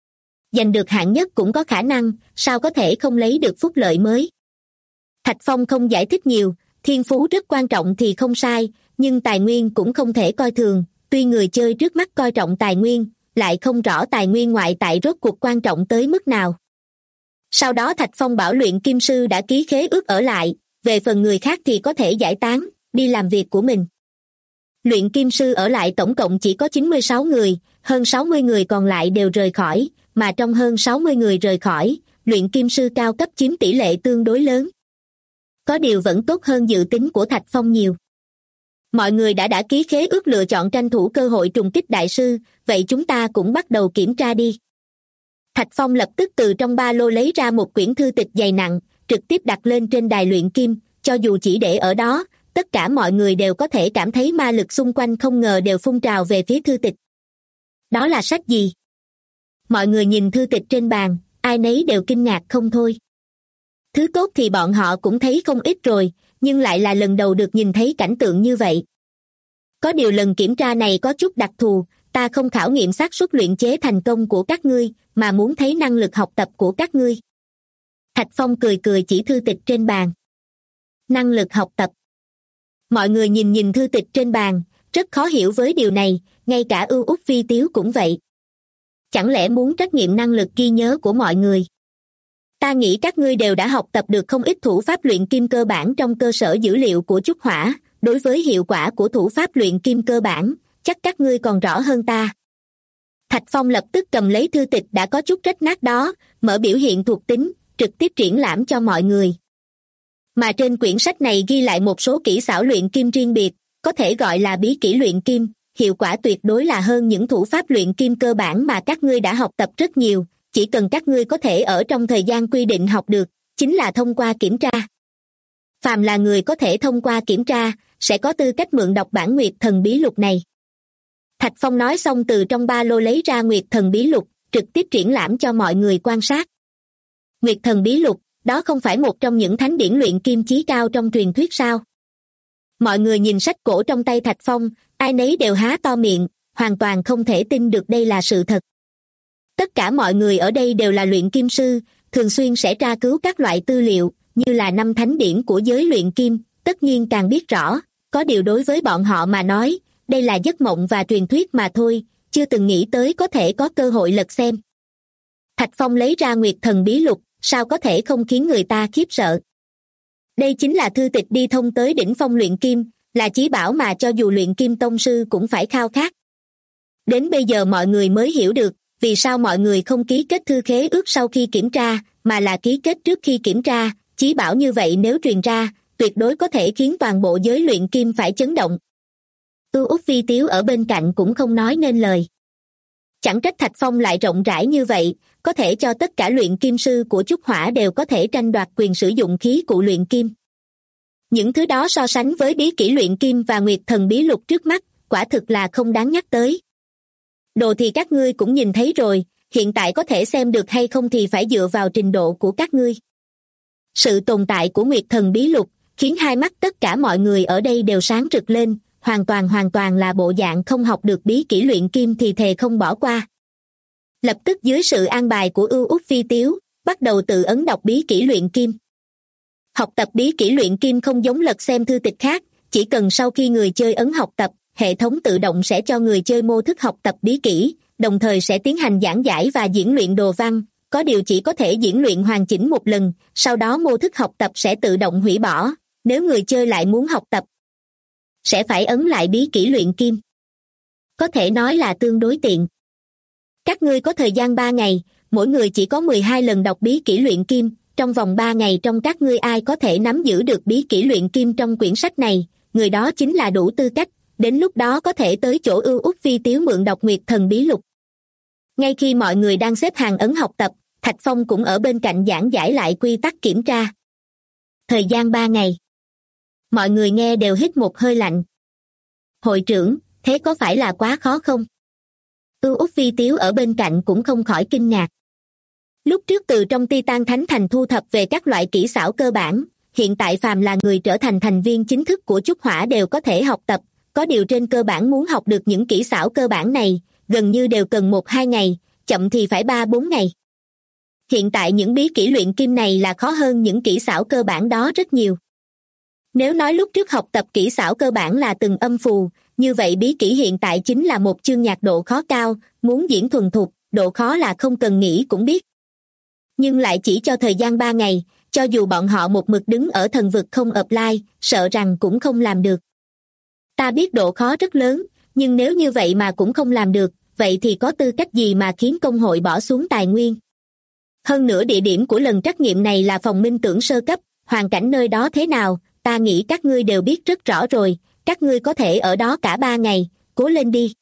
Giành được hạng nhất cũng có khả năng, sao có thể không lấy được phúc lợi mới. Thạch Phong không giải thích nhiều, thiên phú rất quan trọng thì không sai, nhưng tài nguyên cũng không thể coi thường, tuy người chơi trước mắt coi trọng tài nguyên, lại không rõ tài nguyên ngoại tại rốt cuộc quan trọng tới mức nào. Sau đó Thạch Phong bảo luyện kim sư đã ký khế ước ở lại, về phần người khác thì có thể giải tán, đi làm việc của mình. Luyện kim sư ở lại tổng cộng chỉ có 96 người, hơn 60 người còn lại đều rời khỏi, mà trong hơn 60 người rời khỏi, luyện kim sư cao cấp chiếm tỷ lệ tương đối lớn. Có điều vẫn tốt hơn dự tính của Thạch Phong nhiều. Mọi người đã ký khế ước lựa chọn tranh thủ cơ hội trùng kích đại sư, vậy chúng ta cũng bắt đầu kiểm tra đi. Thạch Phong lập tức từ trong ba lô lấy ra một quyển thư tịch dày nặng, trực tiếp đặt lên trên đài luyện kim, cho dù chỉ để ở đó, tất cả mọi người đều có thể cảm thấy ma lực xung quanh không ngờ đều phun trào về phía thư tịch. Đó là sách gì? Mọi người nhìn thư tịch trên bàn, ai nấy đều kinh ngạc không thôi. Thứ tốt thì bọn họ cũng thấy không ít rồi, nhưng lại là lần đầu được nhìn thấy cảnh tượng như vậy. Có điều lần kiểm tra này có chút đặc thù, ta không khảo nghiệm xác suất luyện chế thành công của các ngươi, mà muốn thấy năng lực học tập của các ngươi. Thạch Phong cười cười chỉ thư tịch trên bàn. Năng lực học tập. Mọi người nhìn thư tịch trên bàn, rất khó hiểu với điều này, ngay cả Út Phi Tiếu cũng vậy. Chẳng lẽ muốn trắc nghiệm năng lực ghi nhớ của mọi người? Ta nghĩ các ngươi đều đã học tập được không ít thủ pháp luyện kim cơ bản trong cơ sở dữ liệu của Trúc Hỏa, đối với hiệu quả của thủ pháp luyện kim cơ bản, chắc các ngươi còn rõ hơn ta. Thạch Phong lập tức cầm lấy thư tịch đã có chút rách nát đó, mở biểu hiện thuộc tính, trực tiếp triển lãm cho mọi người. Mà trên quyển sách này ghi lại một số kỹ xảo luyện kim riêng biệt, có thể gọi là bí kỹ luyện kim, hiệu quả tuyệt đối là hơn những thủ pháp luyện kim cơ bản mà các ngươi đã học tập rất nhiều, chỉ cần các ngươi có thể ở trong thời gian quy định học được, chính là thông qua kiểm tra. Phàm là người có thể thông qua kiểm tra, sẽ có tư cách mượn đọc bản Nguyệt Thần Bí Lục này. Thạch Phong nói xong từ trong ba lô lấy ra Nguyệt Thần Bí Lục, trực tiếp triển lãm cho mọi người quan sát. Nguyệt Thần Bí Lục, đó không phải một trong những thánh điển luyện kim chí cao trong truyền thuyết sao? Mọi người nhìn sách cổ trong tay Thạch Phong, ai nấy đều há to miệng, hoàn toàn không thể tin được đây là sự thật. Tất cả mọi người ở đây đều là luyện kim sư, thường xuyên sẽ tra cứu các loại tư liệu, như là 5 thánh điển của giới luyện kim, tất nhiên càng biết rõ, có điều đối với bọn họ mà nói, đây là giấc mộng và truyền thuyết mà thôi, chưa từng nghĩ tới có thể có cơ hội lật xem. Thạch Phong lấy ra Nguyệt Thần Bí Lục, sao có thể không khiến người ta khiếp sợ. Đây chính là thư tịch đi thông tới đỉnh phong luyện kim, là chí bảo mà cho dù luyện kim tông sư cũng phải khao khát. Đến bây giờ mọi người mới hiểu được, vì sao mọi người không ký kết thư khế ước sau khi kiểm tra, mà là ký kết trước khi kiểm tra? Chí bảo như vậy nếu truyền ra, tuyệt đối có thể khiến toàn bộ giới luyện kim phải chấn động. Út Vi Tiếu ở bên cạnh cũng không nói nên lời. Chẳng trách Thạch Phong lại rộng rãi như vậy, có thể cho tất cả luyện kim sư của Trúc Hỏa đều có thể tranh đoạt quyền sử dụng khí cụ luyện kim. Những thứ đó so sánh với bí kỹ luyện kim và Nguyệt Thần Bí Lục trước mắt, quả thực là không đáng nhắc tới. Đồ thì các ngươi cũng nhìn thấy rồi, hiện tại có thể xem được hay không thì phải dựa vào trình độ của các ngươi. Sự tồn tại của Nguyệt Thần Bí Lục khiến hai mắt tất cả mọi người ở đây đều sáng rực lên, hoàn toàn là bộ dạng không học được bí kỹ luyện kim thì thề không bỏ qua. Lập tức dưới sự an bài của Út Vi Tiếu, bắt đầu tự ấn đọc bí kỹ luyện kim. Học tập bí kỹ luyện kim không giống lật xem thư tịch khác, chỉ cần sau khi người chơi ấn học tập, hệ thống tự động sẽ cho người chơi mô thức học tập bí kỹ, đồng thời sẽ tiến hành giảng giải và diễn luyện đồ văn, có điều chỉ có thể diễn luyện hoàn chỉnh một lần, sau đó mô thức học tập sẽ tự động hủy bỏ, nếu người chơi lại muốn học tập, sẽ phải ấn lại bí kỹ luyện kim. Có thể nói là tương đối tiện. Các ngươi có thời gian 3 ngày, mỗi người chỉ có 12 lần đọc bí kỹ luyện kim, trong vòng 3 ngày trong các ngươi ai có thể nắm giữ được bí kỹ luyện kim trong quyển sách này, người đó chính là đủ tư cách, đến lúc đó có thể tới chỗ Út Vi Tiếu mượn đọc Nguyệt Thần Bí Lục. Ngay khi mọi người đang xếp hàng ấn học tập, Thạch Phong cũng ở bên cạnh giảng giải lại quy tắc kiểm tra. Thời gian 3 ngày. Mọi người nghe đều hít một hơi lạnh. Hội trưởng, thế có phải là quá khó không? Út Vi Tiếu ở bên cạnh cũng không khỏi kinh ngạc. Lúc trước từ trong Titan Thánh Thành thu thập về các loại kỹ xảo cơ bản, hiện tại phàm là người trở thành thành viên chính thức của Trúc Hỏa đều có thể học tập, có điều trên cơ bản muốn học được những kỹ xảo cơ bản này, gần như đều cần 1-2 ngày, chậm thì phải 3-4 ngày. Hiện tại những bí kỹ luyện kim này là khó hơn những kỹ xảo cơ bản đó rất nhiều. Nếu nói lúc trước học tập kỹ xảo cơ bản là từng âm phù, như vậy bí kỹ hiện tại chính là một chương nhạc độ khó cao, muốn diễn thuần thục, độ khó là không cần nghĩ cũng biết. Nhưng lại chỉ cho thời gian 3 ngày, cho dù bọn họ một mực đứng ở thần vực không apply, sợ rằng cũng không làm được. Ta biết độ khó rất lớn, nhưng nếu như vậy mà cũng không làm được, vậy thì có tư cách gì mà khiến công hội bỏ xuống tài nguyên? Hơn nữa địa điểm của lần trắc nghiệm này là phòng minh tưởng sơ cấp, hoàn cảnh nơi đó thế nào, ta nghĩ các ngươi đều biết rất rõ rồi, các ngươi có thể ở đó cả 3 ngày, cố lên đi.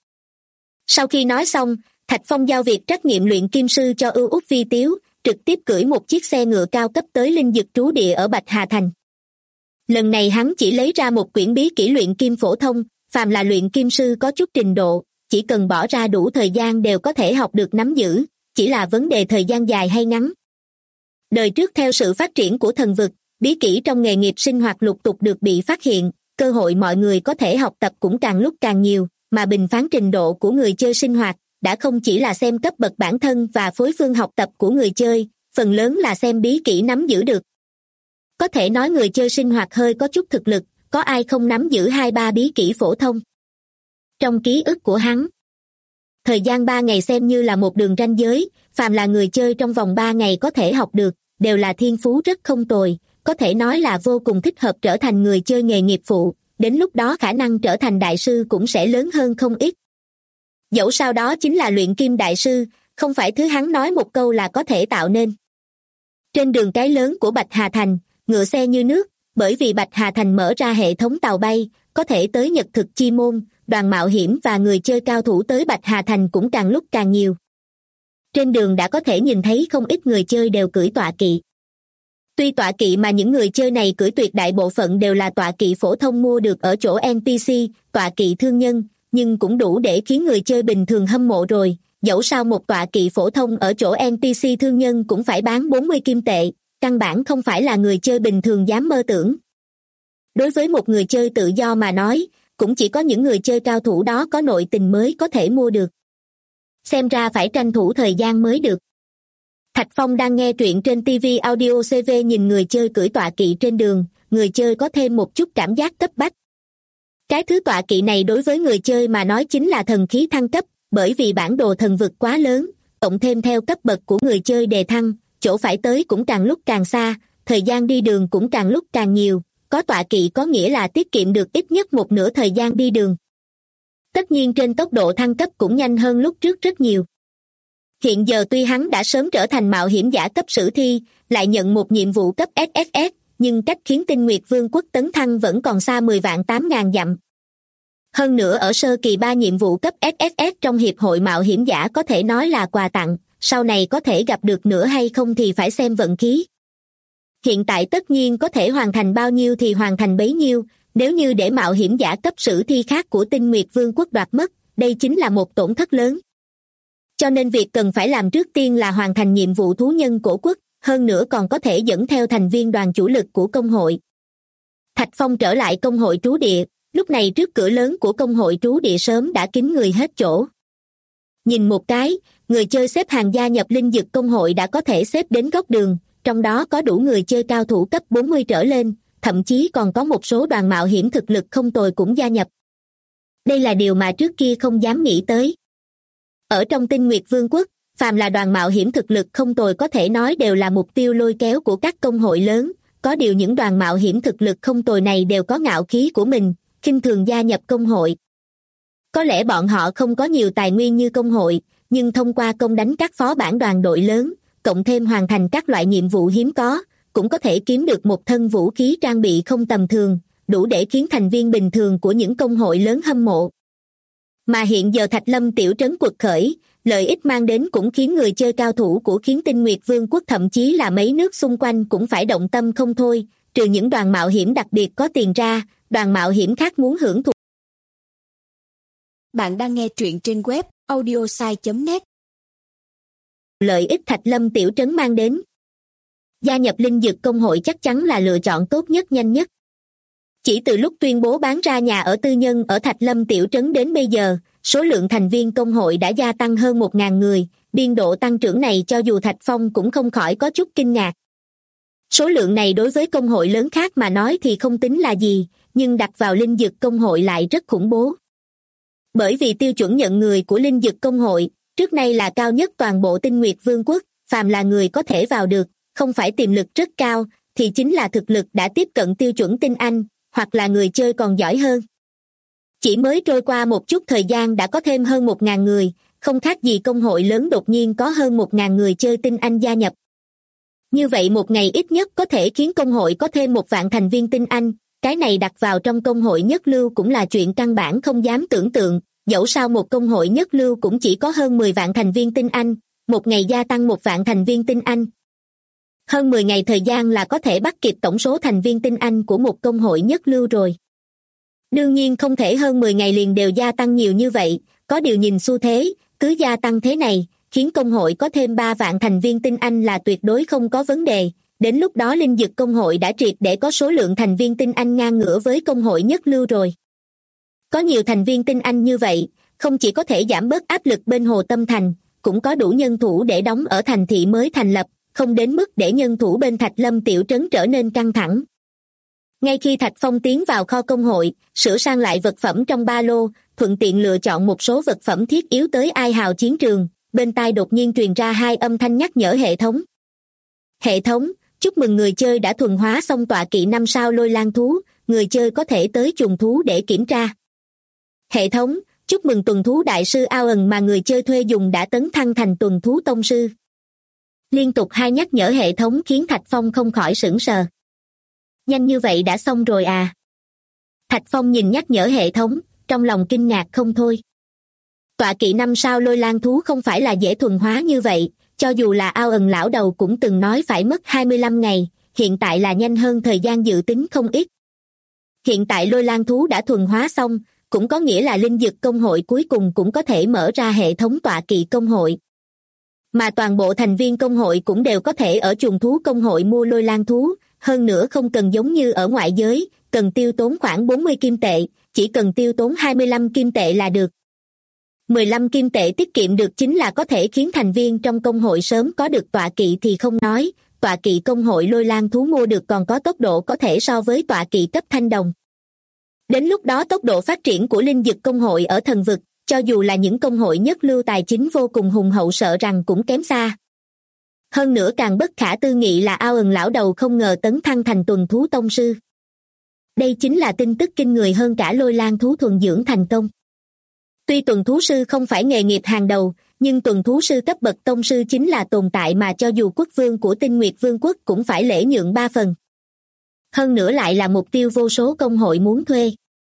Sau khi nói xong, Thạch Phong giao việc trắc nghiệm luyện kim sư cho Út Vi Tiếu, trực tiếp cưỡi một chiếc xe ngựa cao cấp tới linh dực trú địa ở Bạch Hà Thành. Lần này hắn chỉ lấy ra một quyển bí kỹ luyện kim phổ thông, phàm là luyện kim sư có chút trình độ, chỉ cần bỏ ra đủ thời gian đều có thể học được nắm giữ, chỉ là vấn đề thời gian dài hay ngắn. Đời trước theo sự phát triển của thần vực, bí kỹ trong nghề nghiệp sinh hoạt lục tục được bị phát hiện, cơ hội mọi người có thể học tập cũng càng lúc càng nhiều, mà bình phán trình độ của người chơi sinh hoạt đã không chỉ là xem cấp bậc bản thân và phối phương học tập của người chơi, phần lớn là xem bí kỹ nắm giữ được. Có thể nói người chơi sinh hoạt hơi có chút thực lực, có ai không nắm giữ 2-3 bí kỹ phổ thông. Trong ký ức của hắn, thời gian 3 ngày xem như là một đường ranh giới, phàm là người chơi trong vòng 3 ngày có thể học được, đều là thiên phú rất không tồi, có thể nói là vô cùng thích hợp trở thành người chơi nghề nghiệp phụ, đến lúc đó khả năng trở thành đại sư cũng sẽ lớn hơn không ít. Dẫu sao đó chính là luyện kim đại sư, không phải thứ hắn nói một câu là có thể tạo nên. Trên đường cái lớn của Bạch Hà Thành, ngựa xe như nước, bởi vì Bạch Hà Thành mở ra hệ thống tàu bay, có thể tới Nhật Thực Chi Môn, đoàn mạo hiểm và người chơi cao thủ tới Bạch Hà Thành cũng càng lúc càng nhiều. Trên đường đã có thể nhìn thấy không ít người chơi đều cưỡi tọa kỵ. Tuy tọa kỵ mà những người chơi này cưỡi tuyệt đại bộ phận đều là tọa kỵ phổ thông mua được ở chỗ NPC, tọa kỵ thương nhân, nhưng cũng đủ để khiến người chơi bình thường hâm mộ rồi, dẫu sao một tọa kỵ phổ thông ở chỗ NPC thương nhân cũng phải bán 40 kim tệ, căn bản không phải là người chơi bình thường dám mơ tưởng. Đối với một người chơi tự do mà nói, cũng chỉ có những người chơi cao thủ đó có nội tình mới có thể mua được. Xem ra phải tranh thủ thời gian mới được. Thạch Phong đang nghe truyện trên TV Audio CV nhìn người chơi cưỡi tọa kỵ trên đường, người chơi có thêm một chút cảm giác cấp bách. Cái thứ tọa kỵ này đối với người chơi mà nói chính là thần khí thăng cấp, bởi vì bản đồ thần vực quá lớn, cộng thêm theo cấp bậc của người chơi đề thăng, chỗ phải tới cũng càng lúc càng xa, thời gian đi đường cũng càng lúc càng nhiều, có tọa kỵ có nghĩa là tiết kiệm được ít nhất một nửa thời gian đi đường. Tất nhiên trên tốc độ thăng cấp cũng nhanh hơn lúc trước rất nhiều. Hiện giờ tuy hắn đã sớm trở thành mạo hiểm giả cấp sử thi, lại nhận một nhiệm vụ cấp SSS, nhưng cách khiến Tinh Nguyệt Vương quốc tấn thăng vẫn còn xa 10 vạn 8.000 dặm. Hơn nữa ở sơ kỳ 3 nhiệm vụ cấp SSS trong Hiệp hội Mạo hiểm giả có thể nói là quà tặng, sau này có thể gặp được nữa hay không thì phải xem vận khí. Hiện tại tất nhiên có thể hoàn thành bao nhiêu thì hoàn thành bấy nhiêu, nếu như để mạo hiểm giả cấp sử thi khác của Tinh Nguyệt Vương quốc đoạt mất, đây chính là một tổn thất lớn. Cho nên việc cần phải làm trước tiên là hoàn thành nhiệm vụ thú nhân cổ quốc, hơn nữa còn có thể dẫn theo thành viên đoàn chủ lực của công hội. Thạch Phong trở lại công hội trú địa, lúc này trước cửa lớn của công hội trú địa sớm đã kín người hết chỗ. Nhìn một cái, người chơi xếp hàng gia nhập linh dực công hội đã có thể xếp đến góc đường, trong đó có đủ người chơi cao thủ cấp 40 trở lên, thậm chí còn có một số đoàn mạo hiểm thực lực không tồi cũng gia nhập. Đây là điều mà trước kia không dám nghĩ tới. Ở trong Tinh Nguyệt Vương quốc, phàm là đoàn mạo hiểm thực lực không tồi có thể nói đều là mục tiêu lôi kéo của các công hội lớn, có điều những đoàn mạo hiểm thực lực không tồi này đều có ngạo khí của mình, khinh thường gia nhập công hội. Có lẽ bọn họ không có nhiều tài nguyên như công hội, nhưng thông qua công đánh các phó bản đoàn đội lớn, cộng thêm hoàn thành các loại nhiệm vụ hiếm có, cũng có thể kiếm được một thân vũ khí trang bị không tầm thường, đủ để khiến thành viên bình thường của những công hội lớn hâm mộ. Mà hiện giờ Thạch Lâm tiểu trấn quật khởi, lợi ích mang đến cũng khiến người chơi cao thủ của khiến Tinh Nguyệt Vương quốc thậm chí là mấy nước xung quanh cũng phải động tâm không thôi, trừ những đoàn mạo hiểm đặc biệt có tiền ra, đoàn mạo hiểm khác muốn hưởng thụ. Bạn đang nghe truyện trên web audiosai.net. Lợi ích Thạch Lâm tiểu trấn mang đến. Gia nhập linh dực công hội chắc chắn là lựa chọn tốt nhất nhanh nhất. Chỉ từ lúc tuyên bố bán ra nhà ở tư nhân ở Thạch Lâm tiểu trấn đến bây giờ, số lượng thành viên công hội đã gia tăng hơn 1.000 người, biên độ tăng trưởng này cho dù Thạch Phong cũng không khỏi có chút kinh ngạc. Số lượng này đối với công hội lớn khác mà nói thì không tính là gì, nhưng đặt vào linh dực công hội lại rất khủng bố. Bởi vì tiêu chuẩn nhận người của linh dực công hội, trước nay là cao nhất toàn bộ Tinh Nguyệt Vương quốc, phàm là người có thể vào được, không phải tiềm lực rất cao, thì chính là thực lực đã tiếp cận tiêu chuẩn tinh anh, hoặc là người chơi còn giỏi hơn. Chỉ mới trôi qua một chút thời gian đã có thêm hơn 1.000 người, không khác gì công hội lớn đột nhiên có hơn 1.000 người chơi tinh anh gia nhập. Như vậy một ngày ít nhất có thể khiến công hội có thêm 1 vạn thành viên tinh anh, cái này đặt vào trong công hội nhất lưu cũng là chuyện căn bản không dám tưởng tượng, dẫu sao một công hội nhất lưu cũng chỉ có hơn 10 vạn thành viên tinh anh, một ngày gia tăng 1 vạn thành viên tinh anh. Hơn 10 ngày thời gian là có thể bắt kịp tổng số thành viên tinh anh của một công hội nhất lưu rồi. Đương nhiên không thể hơn 10 ngày liền đều gia tăng nhiều như vậy, có điều nhìn xu thế, cứ gia tăng thế này, khiến công hội có thêm 3 vạn thành viên tinh anh là tuyệt đối không có vấn đề. Đến lúc đó linh dực công hội đã triệt để có số lượng thành viên tinh anh ngang ngửa với công hội nhất lưu rồi. Có nhiều thành viên tinh anh như vậy, không chỉ có thể giảm bớt áp lực bên Hồ Tâm Thành, cũng có đủ nhân thủ để đóng ở thành thị mới thành lập, không đến mức để nhân thủ bên Thạch Lâm tiểu trấn trở nên căng thẳng. Ngay khi Thạch Phong tiến vào kho công hội, sửa sang lại vật phẩm trong ba lô, thuận tiện lựa chọn một số vật phẩm thiết yếu tới ai hào chiến trường, bên tai đột nhiên truyền ra 2 âm thanh nhắc nhở hệ thống. Hệ thống, chúc mừng người chơi đã thuần hóa xong tọa kỵ 5 sao lôi lang thú, người chơi có thể tới chuồng thú để kiểm tra. Hệ thống, chúc mừng tuần thú đại sư Ao Ẩn mà người chơi thuê dùng đã tấn thăng thành tuần thú tông sư. Liên tục 2 nhắc nhở hệ thống khiến Thạch Phong không khỏi sửng sờ. Nhanh như vậy đã xong rồi à? Thạch Phong nhìn nhắc nhở hệ thống, trong lòng kinh ngạc không thôi. Tọa kỵ 5 sao lôi lang thú không phải là dễ thuần hóa như vậy, cho dù là Ao Ẩn lão đầu cũng từng nói phải mất 25 ngày, hiện tại là nhanh hơn thời gian dự tính không ít. Hiện tại lôi lang thú đã thuần hóa xong, cũng có nghĩa là linh dực công hội cuối cùng cũng có thể mở ra hệ thống tọa kỵ công hội. Mà toàn bộ thành viên công hội cũng đều có thể ở chuồng thú công hội mua lôi lang thú, hơn nữa không cần giống như ở ngoại giới, cần tiêu tốn khoảng 40 kim tệ, chỉ cần tiêu tốn 25 kim tệ là được. 15 kim tệ tiết kiệm được chính là có thể khiến thành viên trong công hội sớm có được tọa kỵ thì không nói, tọa kỵ công hội lôi lang thú mua được còn có tốc độ có thể so với tọa kỵ cấp thanh đồng. Đến lúc đó tốc độ phát triển của linh dực công hội ở thần vực, cho dù là những công hội nhất lưu tài chính vô cùng hùng hậu sợ rằng cũng kém xa. Hơn nữa càng bất khả tư nghị là Ao Ẩn lão đầu không ngờ tấn thăng thành tuần thú tông sư. Đây chính là tin tức kinh người hơn cả lôi lang thú thuần dưỡng thành công. Tuy tuần thú sư không phải nghề nghiệp hàng đầu, nhưng tuần thú sư cấp bậc tông sư chính là tồn tại mà cho dù quốc vương của Tinh Nguyệt Vương quốc cũng phải lễ nhượng 3 phần. Hơn nữa lại là mục tiêu vô số công hội muốn thuê.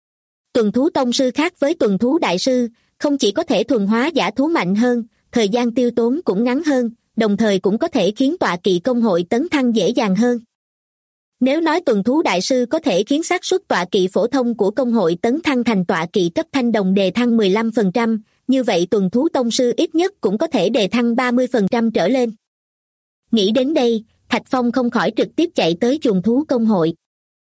Tuần thú tông sư khác với tuần thú đại sư, không chỉ có thể thuần hóa dã thú mạnh hơn, thời gian tiêu tốn cũng ngắn hơn, đồng thời cũng có thể khiến tọa kỵ công hội tấn thăng dễ dàng hơn. Nếu nói tuần thú đại sư có thể khiến xác suất tọa kỵ phổ thông của công hội tấn thăng thành tọa kỵ cấp thanh đồng đề thăng 15%, như vậy tuần thú tông sư ít nhất cũng có thể đề thăng 30% trở lên. Nghĩ đến đây, Thạch Phong không khỏi trực tiếp chạy tới trùng thú công hội.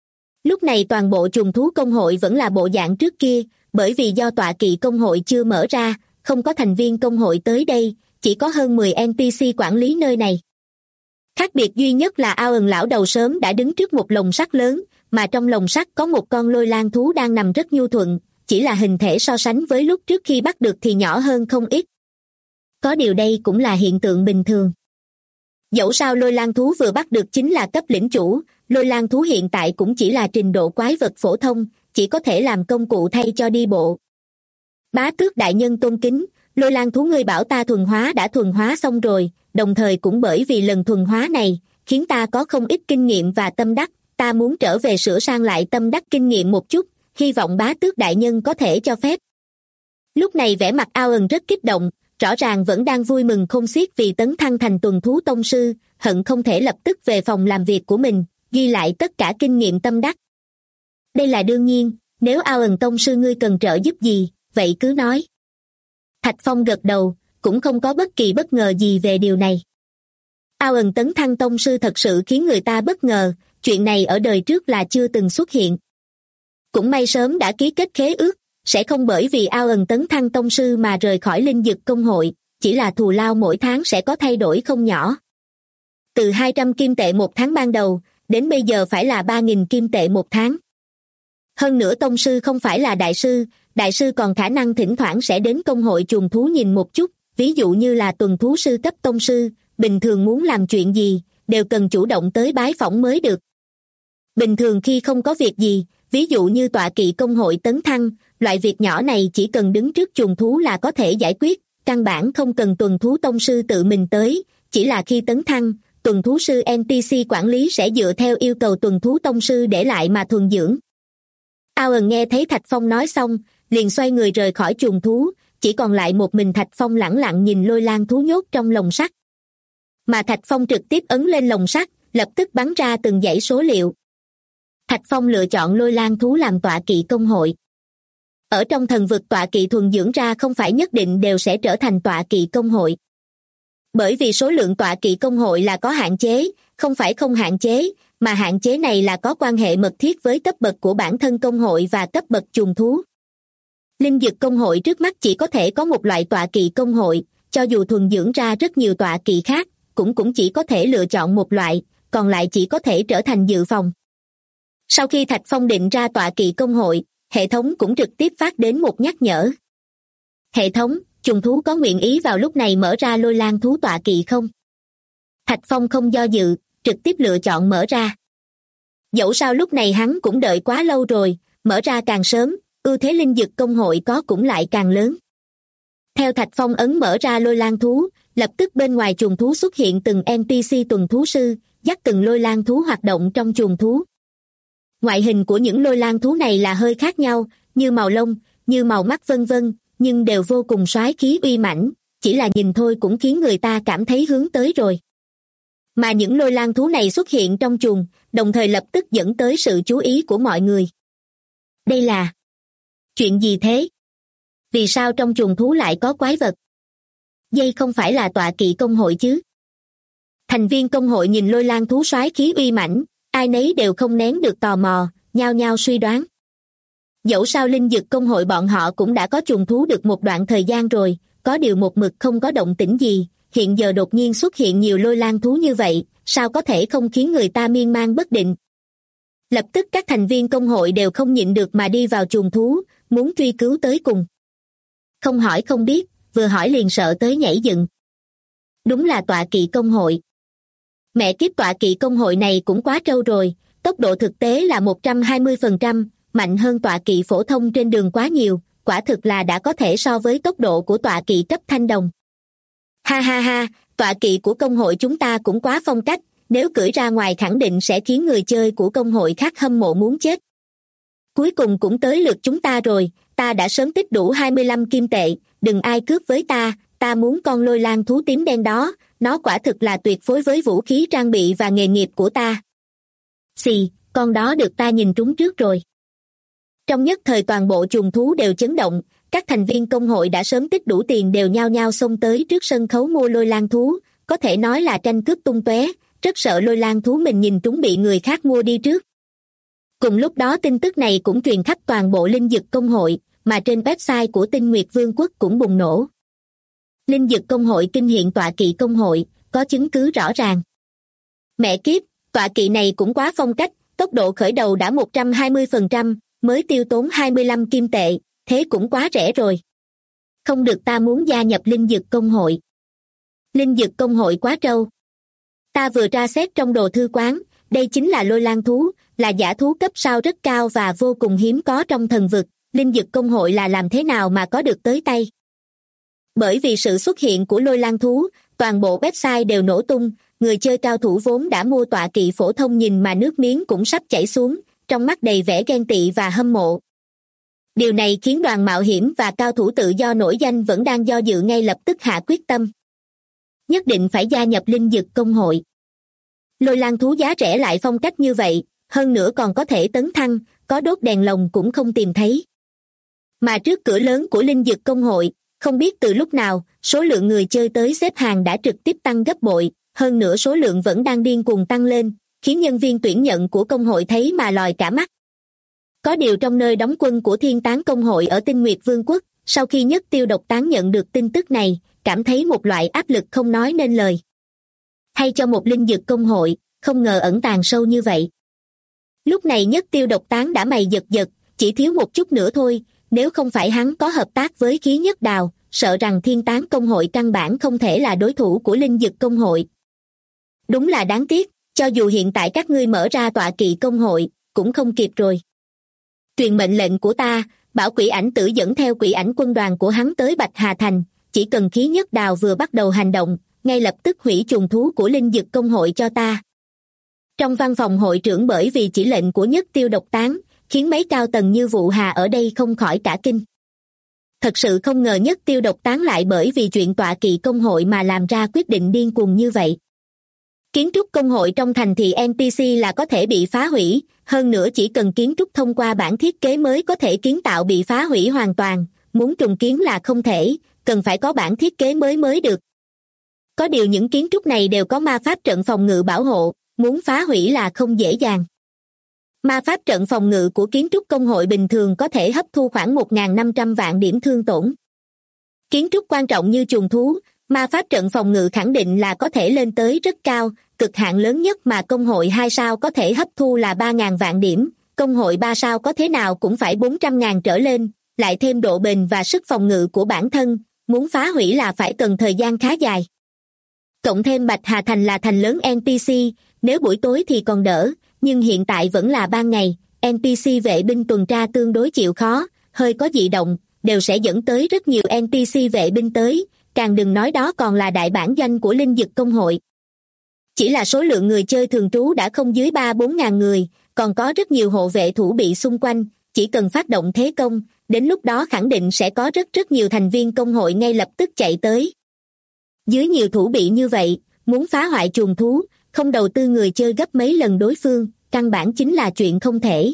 Lúc này toàn bộ trùng thú công hội vẫn là bộ dạng trước kia, bởi vì do tọa kỵ công hội chưa mở ra, không có thành viên công hội tới đây, chỉ có hơn 10 NPC quản lý nơi này. Khác biệt duy nhất là Ao Ẩn lão đầu sớm đã đứng trước một lồng sắt lớn, mà trong lồng sắt có một con lôi lang thú đang nằm rất nhu thuận, chỉ là hình thể so sánh với lúc trước khi bắt được thì nhỏ hơn không ít. Có điều đây cũng là hiện tượng bình thường. Dẫu sao lôi lang thú vừa bắt được chính là cấp lĩnh chủ, lôi lang thú hiện tại cũng chỉ là trình độ quái vật phổ thông, chỉ có thể làm công cụ thay cho đi bộ. Bá tước đại nhân tôn kính, lôi lang thú ngươi bảo ta thuần hóa đã thuần hóa xong rồi, đồng thời cũng bởi vì lần thuần hóa này, khiến ta có không ít kinh nghiệm và tâm đắc, ta muốn trở về sửa sang lại tâm đắc kinh nghiệm một chút, hy vọng bá tước đại nhân có thể cho phép. Lúc này vẻ mặt Ao Ẩn rất kích động, rõ ràng vẫn đang vui mừng không xiết vì tấn thăng thành tuần thú tông sư, hận không thể lập tức về phòng làm việc của mình, ghi lại tất cả kinh nghiệm tâm đắc. Đây là đương nhiên, nếu Ao Ẩn tông sư ngươi cần trợ giúp gì, vậy cứ nói. Thạch Phong gật đầu, cũng không có bất kỳ bất ngờ gì về điều này. Ao Ẩn tấn thăng tông sư thật sự khiến người ta bất ngờ, chuyện này ở đời trước là chưa từng xuất hiện. Cũng may sớm đã ký kết khế ước, sẽ không bởi vì Ao Ẩn tấn thăng tông sư mà rời khỏi linh dực công hội, chỉ là thù lao mỗi tháng sẽ có thay đổi không nhỏ. Từ 200 kim tệ một tháng ban đầu, đến bây giờ phải là 3.000 kim tệ một tháng. Hơn nữa tông sư không phải là đại sư còn khả năng thỉnh thoảng sẽ đến công hội trùng thú nhìn một chút, ví dụ như là tuần thú sư cấp tông sư, bình thường muốn làm chuyện gì, đều cần chủ động tới bái phỏng mới được. Bình thường khi không có việc gì, ví dụ như tọa kỵ công hội tấn thăng, loại việc nhỏ này chỉ cần đứng trước trùng thú là có thể giải quyết, căn bản không cần tuần thú tông sư tự mình tới, chỉ là khi tấn thăng, tuần thú sư NPC quản lý sẽ dựa theo yêu cầu tuần thú tông sư để lại mà thuần dưỡng. Ao Ẩn nghe thấy Thạch Phong nói xong, liền xoay người rời khỏi trùng thú, chỉ còn lại một mình Thạch Phong lẳng lặng nhìn lôi lang thú nhốt trong lồng sắt. Mà Thạch Phong trực tiếp ấn lên lồng sắt, lập tức bắn ra từng dãy số liệu. Thạch Phong lựa chọn lôi lang thú làm tọa kỵ công hội. Ở trong thần vực tọa kỵ thuần dưỡng ra không phải nhất định đều sẽ trở thành tọa kỵ công hội. Bởi vì số lượng tọa kỵ công hội là có hạn chế, không phải không hạn chế, mà hạn chế này là có quan hệ mật thiết với cấp bậc của bản thân công hội và cấp bậc trùng thú. Linh dực công hội trước mắt chỉ có thể có một loại tọa kỵ công hội, cho dù thuần dưỡng ra rất nhiều tọa kỵ khác, cũng chỉ có thể lựa chọn một loại, còn lại chỉ có thể trở thành dự phòng. Sau khi Thạch Phong định ra tọa kỵ công hội, hệ thống cũng trực tiếp phát đến một nhắc nhở. Hệ thống, trùng thú có nguyện ý vào lúc này mở ra lôi lang thú tọa kỵ không? Thạch Phong không do dự, trực tiếp lựa chọn mở ra. Dẫu sao lúc này hắn cũng đợi quá lâu rồi, mở ra càng sớm, ưu thế linh dực công hội có cũng lại càng lớn. Theo Thạch Phong ấn mở ra lôi lang thú, lập tức bên ngoài trùng thú xuất hiện từng NPC tuần thú sư, dắt từng lôi lang thú hoạt động trong trùng thú. Ngoại hình của những lôi lang thú này là hơi khác nhau, như màu lông, như màu mắt vân vân, nhưng đều vô cùng soái khí uy mãnh, chỉ là nhìn thôi cũng khiến người ta cảm thấy hướng tới rồi. Mà những lôi lang thú này xuất hiện trong chuồng, đồng thời lập tức dẫn tới sự chú ý của mọi người. Đây là chuyện gì thế? Vì sao trong chuồng thú lại có quái vật? Đây không phải là tọa kỵ công hội chứ? Thành viên công hội nhìn lôi lang thú soái khí uy mãnh, ai nấy đều không nén được tò mò, nhao nhao suy đoán. Dẫu sao linh dực công hội bọn họ cũng đã có chuồng thú được một đoạn thời gian rồi, có điều một mực không có động tĩnh gì, hiện giờ đột nhiên xuất hiện nhiều lôi lang thú như vậy, sao có thể không khiến người ta miên man bất định. Lập tức các thành viên công hội đều không nhịn được mà đi vào chuồng thú, muốn truy cứu tới cùng. Không hỏi không biết, vừa hỏi liền sợ tới nhảy dựng. Đúng là tọa kỵ công hội. Mẹ kiếp, tọa kỵ công hội này cũng quá trâu rồi, tốc độ thực tế là 120%, mạnh hơn tọa kỵ phổ thông trên đường quá nhiều, quả thực là đã có thể so với tốc độ của tọa kỵ cấp thanh đồng. Ha ha ha, tọa kỵ của công hội chúng ta cũng quá phong cách, nếu cưỡi ra ngoài khẳng định sẽ khiến người chơi của công hội khác hâm mộ muốn chết. Cuối cùng cũng tới lượt chúng ta rồi, ta đã sớm tích đủ 25 kim tệ, đừng ai cướp với ta muốn con lôi lang thú tím đen đó, nó quả thực là tuyệt phối với vũ khí trang bị và nghề nghiệp của ta. Xì, con đó được ta nhìn trúng trước rồi. Trong nhất thời toàn bộ chuồng thú đều chấn động, các thành viên công hội đã sớm tích đủ tiền đều nhao nhao xông tới trước sân khấu mua lôi lang thú, có thể nói là tranh cướp tung tóe, rất sợ lôi lang thú mình nhìn trúng bị người khác mua đi trước. Cùng lúc đó tin tức này cũng truyền khắp toàn bộ linh dực công hội, mà trên website của Tinh Nguyệt Vương quốc cũng bùng nổ. Linh dực công hội kinh hiện tọa kỵ công hội, có chứng cứ rõ ràng. Mẹ kiếp, tọa kỵ này cũng quá phong cách, tốc độ khởi đầu đã 120%, mới tiêu tốn 25 kim tệ, thế cũng quá rẻ rồi. Không được, ta muốn gia nhập linh dực công hội. Linh dực công hội quá trâu. Ta vừa tra xét trong đồ thư quán, đây chính là lôi lang thú, là giả thú cấp sao rất cao và vô cùng hiếm có trong thần vực. Linh dực công hội là làm thế nào mà có được tới tay? Bởi vì sự xuất hiện của lôi lang thú, toàn bộ website đều nổ tung, người chơi cao thủ vốn đã mua tọa kỵ phổ thông nhìn mà nước miếng cũng sắp chảy xuống, trong mắt đầy vẻ ghen tị và hâm mộ. Điều này khiến đoàn mạo hiểm và cao thủ tự do nổi danh vẫn đang do dự ngay lập tức hạ quyết tâm. Nhất định phải gia nhập linh dực công hội. Lôi lang thú giá rẻ lại phong cách như vậy, hơn nữa còn có thể tấn thăng, có đốt đèn lồng cũng không tìm thấy. Mà trước cửa lớn của linh dực công hội, không biết từ lúc nào, số lượng người chơi tới xếp hàng đã trực tiếp tăng gấp bội, hơn nữa số lượng vẫn đang điên cuồng tăng lên, khiến nhân viên tuyển nhận của công hội thấy mà lòi cả mắt. Có điều trong nơi đóng quân của Thiên Tán công hội ở Tinh Nguyệt Vương quốc, sau khi Nhất Tiêu Độc Tán nhận được tin tức này, cảm thấy một loại áp lực không nói nên lời. Hay cho một linh dực công hội, không ngờ ẩn tàng sâu như vậy. Lúc này Nhất Tiêu Độc Tán đã mày giật giật, chỉ thiếu một chút nữa thôi, nếu không phải hắn có hợp tác với Khí Nhất Đào, sợ rằng Thiên Tán công hội căn bản không thể là đối thủ của linh dực công hội. Đúng là đáng tiếc, cho dù hiện tại các ngươi mở ra tọa kỵ công hội, cũng không kịp rồi. Truyền mệnh lệnh của ta, bảo Quỷ Ảnh Tử dẫn theo Quỷ Ảnh quân đoàn của hắn tới Bạch Hà Thành, chỉ cần Khí Nhất Đào vừa bắt đầu hành động, ngay lập tức hủy chuồng thú của linh dực công hội cho ta. Trong văn phòng hội trưởng bởi vì chỉ lệnh của Nhất Tiêu Độc Tán, khiến mấy cao tầng như Vụ Hà ở đây không khỏi cả kinh. Thật sự không ngờ Nhất Tiêu Độc Tán lại bởi vì chuyện tọa kỵ công hội mà làm ra quyết định điên cuồng như vậy. Kiến trúc công hội trong thành thị NPC là có thể bị phá hủy, hơn nữa chỉ cần kiến trúc thông qua bản thiết kế mới có thể kiến tạo bị phá hủy hoàn toàn, muốn trùng kiến là không thể, cần phải có bản thiết kế mới được. Có điều những kiến trúc này đều có ma pháp trận phòng ngự bảo hộ, muốn phá hủy là không dễ dàng. Ma pháp trận phòng ngự của kiến trúc công hội bình thường có thể hấp thu khoảng 1.500 vạn điểm thương tổn. Kiến trúc quan trọng như chuồng thú, ma pháp trận phòng ngự khẳng định là có thể lên tới rất cao, cực hạn lớn nhất mà công hội 2 sao có thể hấp thu là 3.000 vạn điểm, công hội 3 sao có thế nào cũng phải 400.000 trở lên, lại thêm độ bền và sức phòng ngự của bản thân, muốn phá hủy là phải cần thời gian khá dài. Cộng thêm Bạch Hà Thành là thành lớn NPC, nếu buổi tối thì còn đỡ, nhưng hiện tại vẫn là ban ngày, NPC vệ binh tuần tra tương đối chịu khó, hơi có dị động, đều sẽ dẫn tới rất nhiều NPC vệ binh tới, càng đừng nói đó còn là đại bản doanh của linh dực công hội. Chỉ là số lượng người chơi thường trú đã không dưới 3-4 ngàn người, còn có rất nhiều hộ vệ thủ bị xung quanh, chỉ cần phát động thế công, đến lúc đó khẳng định sẽ có rất nhiều thành viên công hội ngay lập tức chạy tới. Dưới nhiều thủ bị như vậy, muốn phá hoại chuồng thú, không đầu tư người chơi gấp mấy lần đối phương, căn bản chính là chuyện không thể.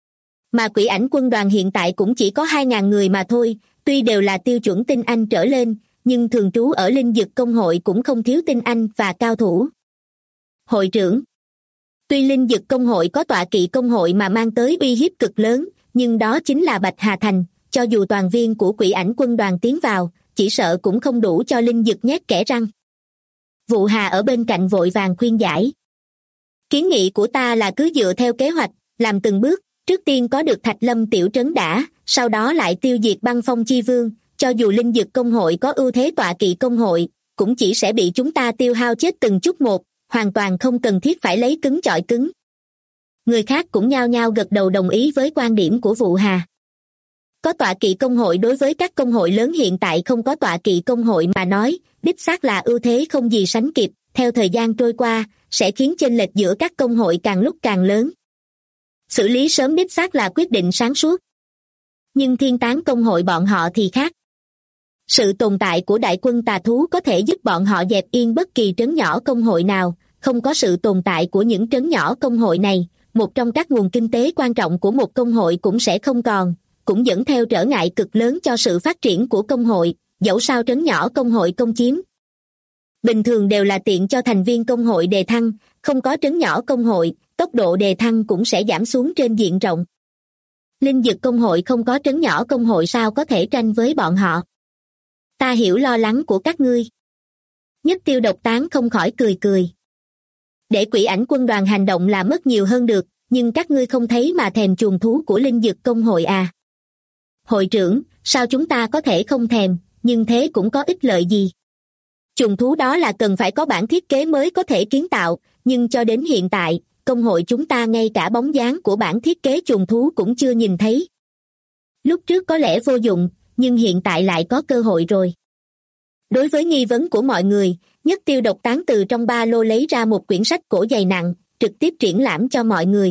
Mà Quỷ Ảnh quân đoàn hiện tại cũng chỉ có 2.000 người mà thôi, tuy đều là tiêu chuẩn tinh anh trở lên, nhưng thường trú ở linh dực công hội cũng không thiếu tinh anh và cao thủ. Hội trưởng, tuy linh dực công hội có tọa kỵ công hội mà mang tới uy hiếp cực lớn, nhưng đó chính là Bạch Hà Thành, cho dù toàn viên của Quỷ Ảnh quân đoàn tiến vào, chỉ sợ cũng không đủ cho linh dực nhét kẽ răng. Vụ Hà ở bên cạnh vội vàng khuyên giải. Kiến nghị của ta là cứ dựa theo kế hoạch, làm từng bước, trước tiên có được Thạch Lâm tiểu trấn đã, sau đó lại tiêu diệt Băng Phong Chi Vương, cho dù linh dực công hội có ưu thế tọa kỵ công hội, cũng chỉ sẽ bị chúng ta tiêu hao chết từng chút một, hoàn toàn không cần thiết phải lấy cứng chọi cứng. Người khác cũng nhao nhao gật đầu đồng ý với quan điểm của Vụ Hà. Có tọa kỵ công hội đối với các công hội lớn hiện tại không có tọa kỵ công hội mà nói, đích xác là ưu thế không gì sánh kịp, theo thời gian trôi qua, sẽ khiến chênh lệch giữa các công hội càng lúc càng lớn. Xử lý sớm đích xác là quyết định sáng suốt. Nhưng thiên tán công hội bọn họ thì khác. Sự tồn tại của đại quân tà thú có thể giúp bọn họ dẹp yên bất kỳ trấn nhỏ công hội nào, không có sự tồn tại của những trấn nhỏ công hội này, một trong các nguồn kinh tế quan trọng của một công hội cũng sẽ không còn, cũng dẫn theo trở ngại cực lớn cho sự phát triển của công hội, dẫu sao trấn nhỏ công hội công chiếm. Bình thường đều là tiện cho thành viên công hội đề thăng, không có trấn nhỏ công hội, tốc độ đề thăng cũng sẽ giảm xuống trên diện rộng. Linh dực công hội không có trấn nhỏ công hội sao có thể tranh với bọn họ. Ta hiểu lo lắng của các ngươi. Nhất Tiêu Độc Tán không khỏi cười cười. Để Quỷ Ảnh quân đoàn hành động là mất nhiều hơn được, nhưng các ngươi không thấy mà thèm chuồng thú của linh dực công hội à. Hội trưởng, sao chúng ta có thể không thèm, nhưng thế cũng có ích lợi gì. Chuồng thú đó là cần phải có bản thiết kế mới có thể kiến tạo, nhưng cho đến hiện tại, công hội chúng ta ngay cả bóng dáng của bản thiết kế chuồng thú cũng chưa nhìn thấy. Lúc trước có lẽ vô dụng, nhưng hiện tại lại có cơ hội rồi. Đối với nghi vấn của mọi người, Nhất Tiêu Độc Tán từ trong ba lô lấy ra một quyển sách cổ dày nặng, trực tiếp triển lãm cho mọi người.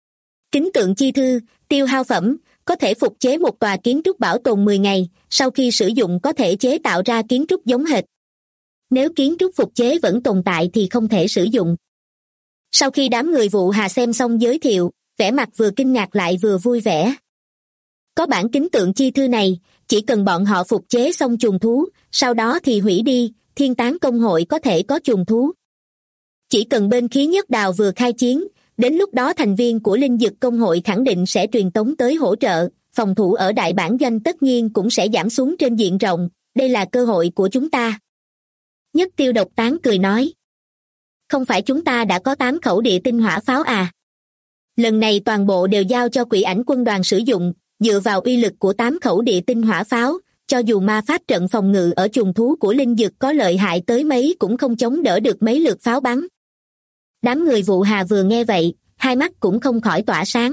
Kính tượng chi thư, tiêu hao phẩm, có thể phục chế một tòa kiến trúc bảo tồn 10 ngày, sau khi sử dụng có thể chế tạo ra kiến trúc giống hệt. Nếu kiến trúc phục chế vẫn tồn tại thì không thể sử dụng. Sau khi đám người Vụ Hà xem xong giới thiệu, vẻ mặt vừa kinh ngạc lại vừa vui vẻ. Có bản kính tượng chi thư này, chỉ cần bọn họ phục chế xong chuồng thú, sau đó thì hủy đi, thiên tán công hội có thể có chuồng thú. Chỉ cần bên khí nhất đào vừa khai chiến, đến lúc đó thành viên của linh dực công hội khẳng định sẽ truyền tống tới hỗ trợ, phòng thủ ở đại bản doanh tất nhiên cũng sẽ giảm xuống trên diện rộng, đây là cơ hội của chúng ta. Nhất Tiêu Độc Tán cười nói. Không phải chúng ta đã có 8 khẩu địa tinh hỏa pháo à? Lần này toàn bộ đều giao cho Quỷ Ảnh quân đoàn sử dụng, dựa vào uy lực của 8 khẩu địa tinh hỏa pháo, cho dù ma pháp trận phòng ngự ở chuồng thú của linh dực có lợi hại tới mấy cũng không chống đỡ được mấy lượt pháo bắn. Đám người Vụ Hà vừa nghe vậy, hai mắt cũng không khỏi tỏa sáng.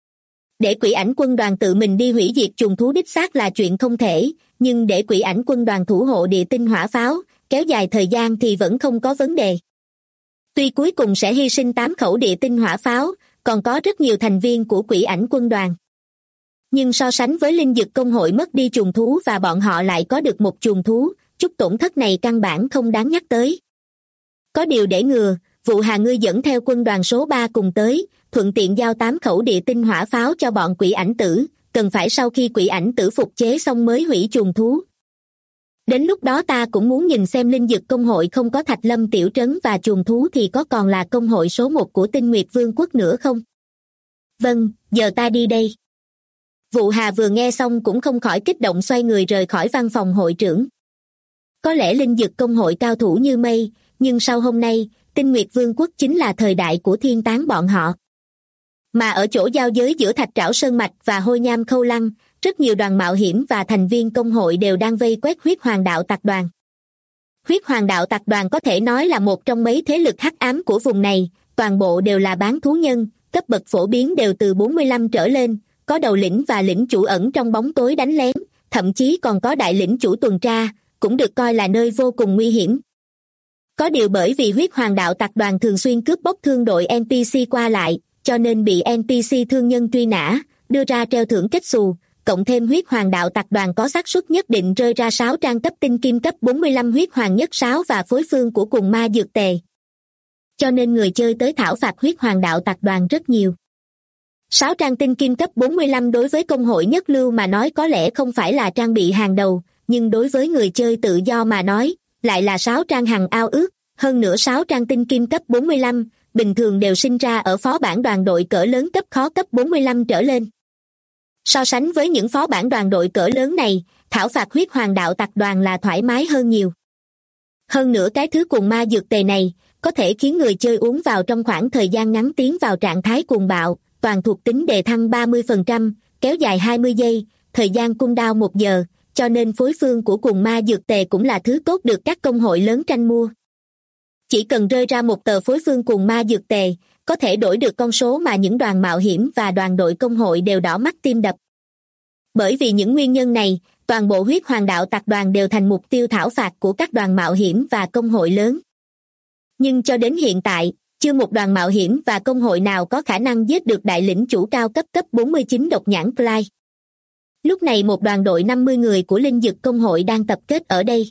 Để Quỷ Ảnh quân đoàn tự mình đi hủy diệt chuồng thú đích xác là chuyện không thể, nhưng để Quỷ Ảnh quân đoàn thủ hộ địa tinh hỏa pháo, kéo dài thời gian thì vẫn không có vấn đề. Tuy cuối cùng sẽ hy sinh 8 khẩu địa tinh hỏa pháo, còn có rất nhiều thành viên của Quỷ Ảnh quân đoàn. Nhưng so sánh với linh dực công hội mất đi chuồng thú và bọn họ lại có được một chuồng thú, chút tổn thất này căn bản không đáng nhắc tới. Có điều để ngừa, Vụ Hà ngươi dẫn theo quân đoàn số 3 cùng tới, thuận tiện giao 8 khẩu địa tinh hỏa pháo cho bọn Quỷ Ảnh tử, cần phải sau khi Quỷ Ảnh tử phục chế xong mới hủy chuồng thú. Đến lúc đó ta cũng muốn nhìn xem linh dực công hội không có Thạch Lâm tiểu trấn và chuồng thú thì có còn là công hội số 1 của Tinh Nguyệt Vương quốc nữa không? Vâng, giờ ta đi đây. Vụ Hà vừa nghe xong cũng không khỏi kích động xoay người rời khỏi văn phòng hội trưởng. Có lẽ linh dực công hội cao thủ như mây, nhưng sau hôm nay, Tinh Nguyệt Vương quốc chính là thời đại của thiên tán bọn họ. Mà ở chỗ giao giới giữa Thạch Trảo Sơn Mạch và Hôi Nham Khâu Lăng, rất nhiều đoàn mạo hiểm và thành viên công hội đều đang vây quét Huyết Hoàng Đạo Tặc đoàn. Huyết Hoàng Đạo Tặc đoàn có thể nói là một trong mấy thế lực hắc ám của vùng này, toàn bộ đều là bán thú nhân, cấp bậc phổ biến đều từ 45 trở lên, có đầu lĩnh và lĩnh chủ ẩn trong bóng tối đánh lén, thậm chí còn có đại lĩnh chủ tuần tra, cũng được coi là nơi vô cùng nguy hiểm. Có điều bởi vì Huyết Hoàng Đạo Tặc đoàn thường xuyên cướp bóc thương đội NPC qua lại, cho nên bị NPC thương nhân truy nã, đưa ra treo thưởng kết xù, cộng thêm Huyết Hoàng Đạo Tặc đoàn có xác suất nhất định rơi ra 6 trang cấp tinh kim cấp 45 Huyết Hoàng nhất 6 và phối phương của cùng ma dược tề. Cho nên người chơi tới thảo phạt Huyết Hoàng Đạo Tặc đoàn rất nhiều. 6 trang tinh kim cấp 45 đối với công hội nhất lưu mà nói có lẽ không phải là trang bị hàng đầu, nhưng đối với người chơi tự do mà nói, lại là 6 trang hằng ao ước, hơn nữa 6 trang tinh kim cấp 45, bình thường đều sinh ra ở phó bản đoàn đội cỡ lớn cấp khó cấp 45 trở lên. So sánh với những phó bản đoàn đội cỡ lớn này, thảo phạt Huyết Hoàng Đạo Tặc đoàn là thoải mái hơn nhiều. Hơn nữa cái thứ cuồng ma dược tề này, có thể khiến người chơi uống vào trong khoảng thời gian ngắn tiến vào trạng thái cuồng bạo, toàn thuộc tính đề thăng 30%, kéo dài 20 giây, thời gian cooldown 1 giờ, cho nên phối phương của cuồng ma dược tề cũng là thứ tốt được các công hội lớn tranh mua. Chỉ cần rơi ra một tờ phối phương cuồng ma dược tề, có thể đổi được con số mà những đoàn mạo hiểm và đoàn đội công hội đều đỏ mắt tim đập. Bởi vì những nguyên nhân này, toàn bộ huyết hoàng đạo tặc đoàn đều thành mục tiêu thảo phạt của các đoàn mạo hiểm và công hội lớn. Nhưng cho đến hiện tại, chưa một đoàn mạo hiểm và công hội nào có khả năng giết được đại lĩnh chủ cao cấp cấp 49 độc nhãn Clyde. Lúc này một đoàn đội 50 người của linh dực công hội đang tập kết ở đây.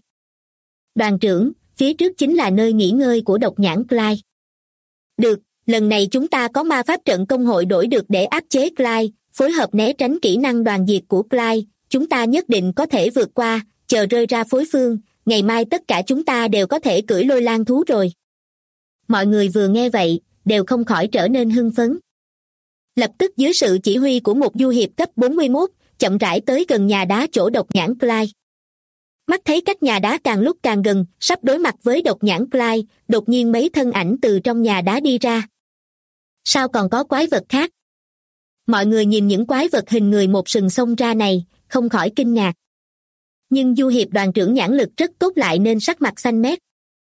Đoàn trưởng, phía trước chính là nơi nghỉ ngơi của độc nhãn Clyde. Được, lần này chúng ta có ma pháp trận công hội đổi được để áp chế Clyde, phối hợp né tránh kỹ năng đoàn diệt của Clyde, chúng ta nhất định có thể vượt qua, chờ rơi ra phối phương, ngày mai tất cả chúng ta đều có thể cưỡi lôi lang thú rồi. Mọi người vừa nghe vậy, đều không khỏi trở nên hưng phấn. Lập tức dưới sự chỉ huy của một du hiệp cấp 41, chậm rãi tới gần nhà đá chỗ độc nhãn Clyde. Mắt thấy cách nhà đá càng lúc càng gần, sắp đối mặt với độc nhãn Clyde, đột nhiên mấy thân ảnh từ trong nhà đá đi ra. Sao còn có quái vật khác? Mọi người nhìn những quái vật hình người một sừng xông ra này, không khỏi kinh ngạc. Nhưng du hiệp đoàn trưởng nhãn lực rất tốt lại nên sắc mặt xanh mét.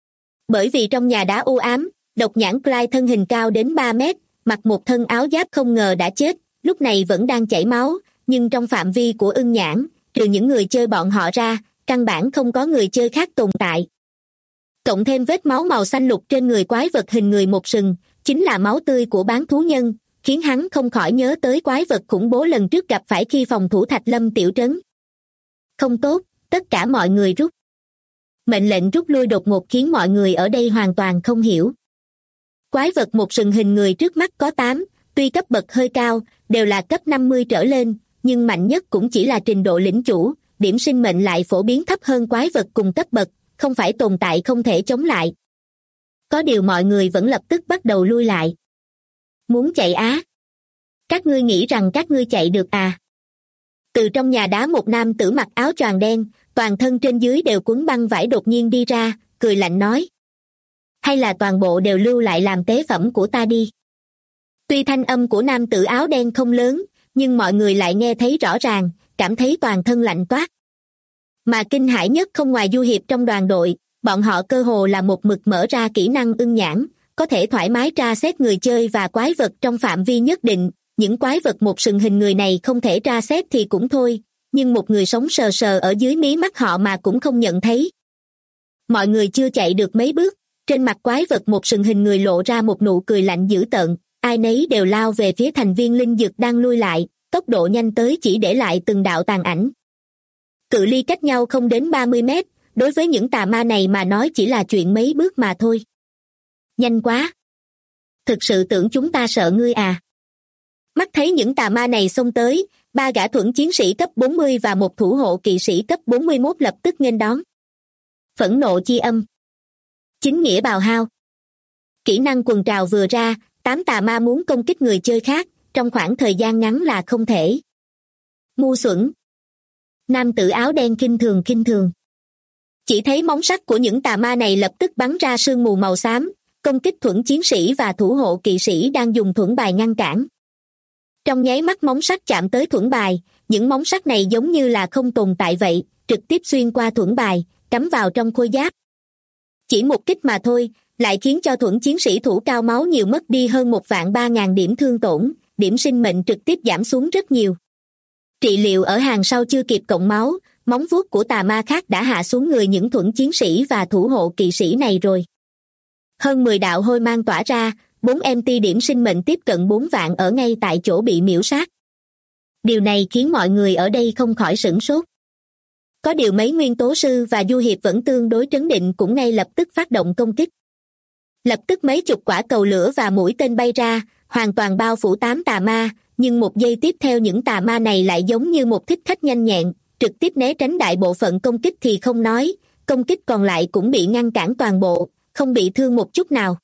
Bởi vì trong nhà đá u ám, độc nhãn Clyde thân hình cao đến 3 mét, mặc một thân áo giáp không ngờ đã chết, lúc này vẫn đang chảy máu, nhưng trong phạm vi của ưng nhãn, trừ những người chơi bọn họ ra, căn bản không có người chơi khác tồn tại. Cộng thêm vết máu màu xanh lục trên người quái vật hình người một sừng, chính là máu tươi của bán thú nhân, khiến hắn không khỏi nhớ tới quái vật khủng bố lần trước gặp phải khi phòng thủ Thạch Lâm tiểu trấn. Không tốt, tất cả mọi người rút. Mệnh lệnh rút lui đột ngột khiến mọi người ở đây hoàn toàn không hiểu. Quái vật một sừng hình người trước mắt có 8, tuy cấp bậc hơi cao, đều là cấp 50 trở lên, nhưng mạnh nhất cũng chỉ là trình độ lĩnh chủ, điểm sinh mệnh lại phổ biến thấp hơn quái vật cùng cấp bậc, không phải tồn tại không thể chống lại. Có điều mọi người vẫn lập tức bắt đầu lui lại. Muốn chạy á? Các ngươi nghĩ rằng các ngươi chạy được à? Từ trong nhà đá một nam tử mặc áo choàng đen, toàn thân trên dưới đều quấn băng vải đột nhiên đi ra, cười lạnh nói. Hay là toàn bộ đều lưu lại làm tế phẩm của ta đi. Tuy thanh âm của nam tử áo đen không lớn, nhưng mọi người lại nghe thấy rõ ràng, cảm thấy toàn thân lạnh toát. Mà kinh hãi nhất không ngoài du hiệp trong đoàn đội, bọn họ cơ hồ là một mực mở ra kỹ năng ưng nhãn, có thể thoải mái tra xét người chơi và quái vật trong phạm vi nhất định. Những quái vật một sừng hình người này không thể tra xét thì cũng thôi, nhưng một người sống sờ sờ ở dưới mí mắt họ mà cũng không nhận thấy. Mọi người chưa chạy được mấy bước, trên mặt quái vật một sừng hình người lộ ra một nụ cười lạnh dữ tợn, ai nấy đều lao về phía thành viên linh dực đang lui lại, tốc độ nhanh tới chỉ để lại từng đạo tàn ảnh. Cự ly cách nhau không đến 30 mét, đối với những tà ma này mà nói chỉ là chuyện mấy bước mà thôi. Nhanh quá! Thực sự tưởng chúng ta sợ ngươi à? Mắt thấy những tà ma này xông tới, 3 gã thuẫn chiến sĩ cấp 40 và một thủ hộ kỵ sĩ cấp 41 lập tức nghênh đón. Phẫn nộ chi âm. Chính nghĩa bào hao. Kỹ năng quần trào vừa ra, 8 tà ma muốn công kích người chơi khác, trong khoảng thời gian ngắn là không thể. Ngu xuẩn. Nam tử áo đen khinh thường. Chỉ thấy móng sắc của những tà ma này lập tức bắn ra sương mù màu xám, công kích thuẫn chiến sĩ và thủ hộ kỵ sĩ đang dùng thuẫn bài ngăn cản. Trong nháy mắt móng sắc chạm tới thuẫn bài, những móng sắc này giống như là không tồn tại vậy, trực tiếp xuyên qua thuẫn bài, cắm vào trong khôi giáp. Chỉ một kích mà thôi, lại khiến cho thuẫn chiến sĩ thủ cao máu nhiều mất đi hơn 1.300.000 điểm thương tổn, điểm sinh mệnh trực tiếp giảm xuống rất nhiều. Trị liệu ở hàng sau chưa kịp cộng máu, móng vuốt của tà ma khác đã hạ xuống người những thuẫn chiến sĩ và thủ hộ kỵ sĩ này rồi. Hơn 10 đạo hôi mang tỏa ra, 4 MT điểm sinh mệnh tiếp cận 4 vạn ở ngay tại chỗ bị miễu sát. Điều này khiến mọi người ở đây không khỏi sửng sốt. Có điều mấy nguyên tố sư và du hiệp vẫn tương đối trấn định cũng ngay lập tức phát động công kích. Lập tức mấy chục quả cầu lửa và mũi tên bay ra, hoàn toàn bao phủ 8 tà ma, nhưng một giây tiếp theo những tà ma này lại giống như một thích khách nhanh nhẹn, trực tiếp né tránh đại bộ phận công kích thì không nói, công kích còn lại cũng bị ngăn cản toàn bộ, không bị thương một chút nào.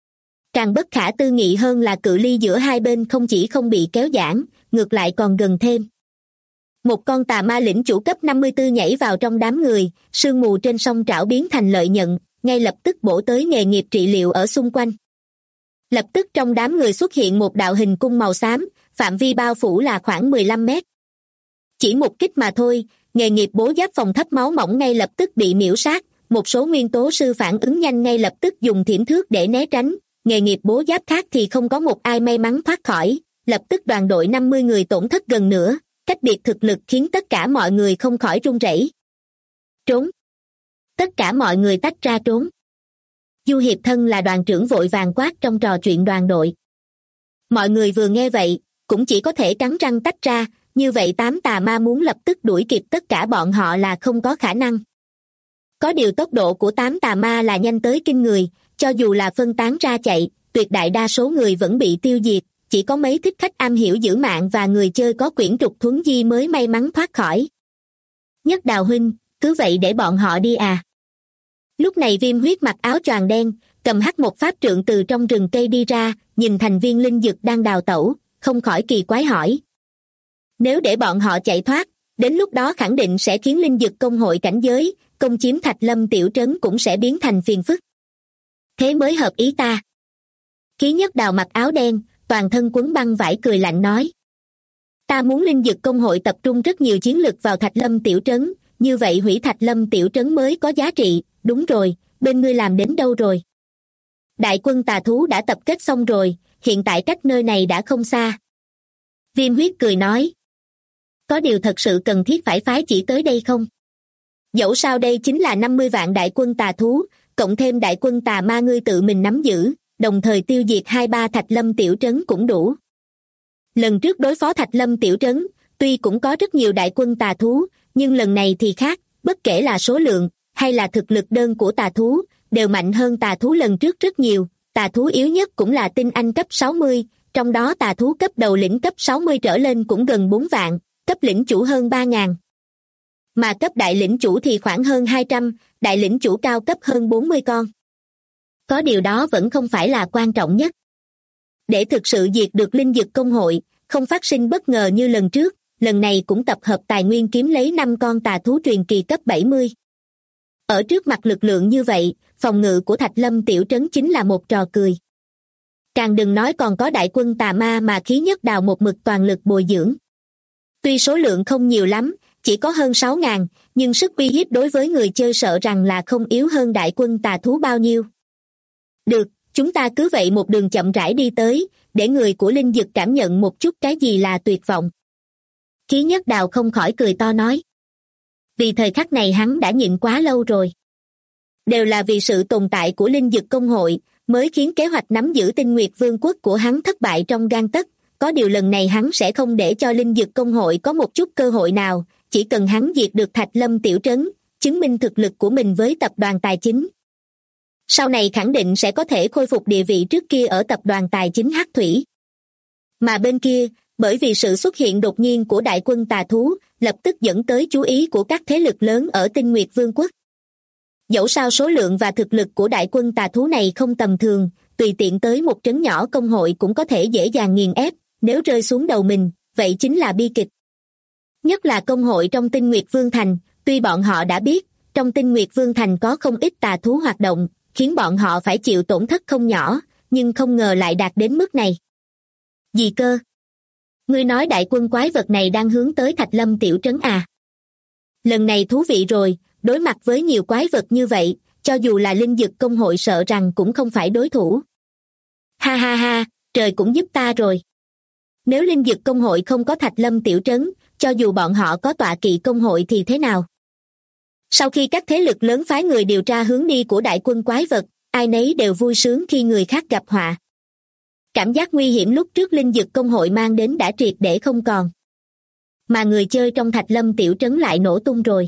Càng bất khả tư nghị hơn là cự ly giữa hai bên không chỉ không bị kéo giãn, ngược lại còn gần thêm. Một con tà ma lĩnh chủ cấp 54 nhảy vào trong đám người, sương mù trên sông trảo biến thành lợi nhận, ngay lập tức bổ tới nghề nghiệp trị liệu ở xung quanh. Lập tức trong đám người xuất hiện một đạo hình cung màu xám, phạm vi bao phủ là khoảng 15 mét. Chỉ một kích mà thôi, nghề nghiệp bố giáp phòng thấp máu mỏng ngay lập tức bị miễu sát, một số nguyên tố sư phản ứng nhanh ngay lập tức dùng thiểm thước để né tránh, nghề nghiệp bố giáp khác thì không có một ai may mắn thoát khỏi, lập tức đoàn đội 50 người tổn thất gần nữa, cách biệt thực lực khiến tất cả mọi người không khỏi run rẩy. Trốn! Tất cả mọi người tách ra trốn. Du Hiệp thân là đoàn trưởng vội vàng quát trong trò chuyện đoàn đội. Mọi người vừa nghe vậy, cũng chỉ có thể cắn răng tách ra, như vậy tám tà ma muốn lập tức đuổi kịp tất cả bọn họ là không có khả năng. Có điều tốc độ của tám tà ma là nhanh tới kinh người, cho dù là phân tán ra chạy, tuyệt đại đa số người vẫn bị tiêu diệt, chỉ có mấy thích khách am hiểu giữ mạng và người chơi có quyển trục thuấn di mới may mắn thoát khỏi. Nhất Đào huynh, cứ vậy để bọn họ đi à? Lúc này Viêm Huyết mặc áo choàng đen, cầm hắc một pháp trượng từ trong rừng cây đi ra, nhìn thành viên linh dực đang đào tẩu, không khỏi kỳ quái hỏi. Nếu để bọn họ chạy thoát, đến lúc đó khẳng định sẽ khiến linh dực công hội cảnh giới, công chiếm Thạch Lâm tiểu trấn cũng sẽ biến thành phiền phức. Thế mới hợp ý ta. Ký Nhất Đào mặc áo đen, toàn thân quấn băng vải cười lạnh nói. Ta muốn linh dực công hội tập trung rất nhiều chiến lực vào Thạch Lâm tiểu trấn, như vậy hủy Thạch Lâm tiểu trấn mới có giá trị. Đúng rồi, bên ngươi làm đến đâu rồi? Đại quân tà thú đã tập kết xong rồi, hiện tại cách nơi này đã không xa. Viêm Huyết cười nói. Có điều thật sự cần thiết phải phái chỉ tới đây không? Dẫu sao đây chính là 50 vạn đại quân tà thú, cộng thêm đại quân tà ma ngươi tự mình nắm giữ, đồng thời tiêu diệt 2-3 Thạch Lâm tiểu trấn cũng đủ. Lần trước đối phó Thạch Lâm tiểu trấn, tuy cũng có rất nhiều đại quân tà thú, nhưng lần này thì khác, bất kể là số lượng hay là thực lực đơn của tà thú, đều mạnh hơn tà thú lần trước rất nhiều. Tà thú yếu nhất cũng là tinh anh cấp 60, trong đó tà thú cấp đầu lĩnh cấp 60 trở lên cũng gần 4 vạn, cấp lĩnh chủ hơn 3.000. Mà cấp đại lĩnh chủ thì khoảng hơn 200, đại lĩnh chủ cao cấp hơn 40 con. Có điều đó vẫn không phải là quan trọng nhất. Để thực sự diệt được linh dực công hội, không phát sinh bất ngờ như lần trước, lần này cũng tập hợp tài nguyên kiếm lấy 5 con tà thú truyền kỳ cấp 70. Ở trước mặt lực lượng như vậy, phòng ngự của Thạch Lâm tiểu trấn chính là một trò cười. Càng đừng nói còn có đại quân tà ma mà Khí Nhất Đào một mực toàn lực bồi dưỡng. Tuy số lượng không nhiều lắm, chỉ có hơn 6.000, nhưng sức uy hiếp đối với người chơi sợ rằng là không yếu hơn đại quân tà thú bao nhiêu. Được, chúng ta cứ vậy một đường chậm rãi đi tới, để người của linh dực cảm nhận một chút cái gì là tuyệt vọng. Khí Nhất Đào không khỏi cười to nói. Vì thời khắc này hắn đã nhịn quá lâu rồi. Đều là vì sự tồn tại của linh dực công hội, mới khiến kế hoạch nắm giữ Tinh Nguyệt Vương quốc của hắn thất bại trong gang tấc. Có điều lần này hắn sẽ không để cho linh dực công hội có một chút cơ hội nào, chỉ cần hắn diệt được Thạch Lâm tiểu trấn, chứng minh thực lực của mình với tập đoàn tài chính. Sau này khẳng định sẽ có thể khôi phục địa vị trước kia ở tập đoàn tài chính Hắc Thủy. Mà bên kia, bởi vì sự xuất hiện đột nhiên của đại quân tà thú, lập tức dẫn tới chú ý của các thế lực lớn ở Tinh Nguyệt Vương quốc. Dẫu sao số lượng và thực lực của đại quân tà thú này không tầm thường, tùy tiện tới một trấn nhỏ công hội cũng có thể dễ dàng nghiền ép, nếu rơi xuống đầu mình, vậy chính là bi kịch. Nhất là công hội trong Tinh Nguyệt Vương thành, tuy bọn họ đã biết, trong Tinh Nguyệt Vương thành có không ít tà thú hoạt động, khiến bọn họ phải chịu tổn thất không nhỏ, nhưng không ngờ lại đạt đến mức này. Gì cơ? Ngươi nói đại quân quái vật này đang hướng tới Thạch Lâm tiểu trấn à? Lần này thú vị rồi, đối mặt với nhiều quái vật như vậy, cho dù là linh dực công hội sợ rằng cũng không phải đối thủ. Ha ha ha, trời cũng giúp ta rồi. Nếu linh dực công hội không có Thạch Lâm tiểu trấn, cho dù bọn họ có tọa kỵ công hội thì thế nào? Sau khi các thế lực lớn phái người điều tra hướng đi của đại quân quái vật, ai nấy đều vui sướng khi người khác gặp họa. Cảm giác nguy hiểm lúc trước linh dực công hội mang đến đã triệt để không còn. Mà người chơi trong Thạch Lâm tiểu trấn lại nổ tung rồi.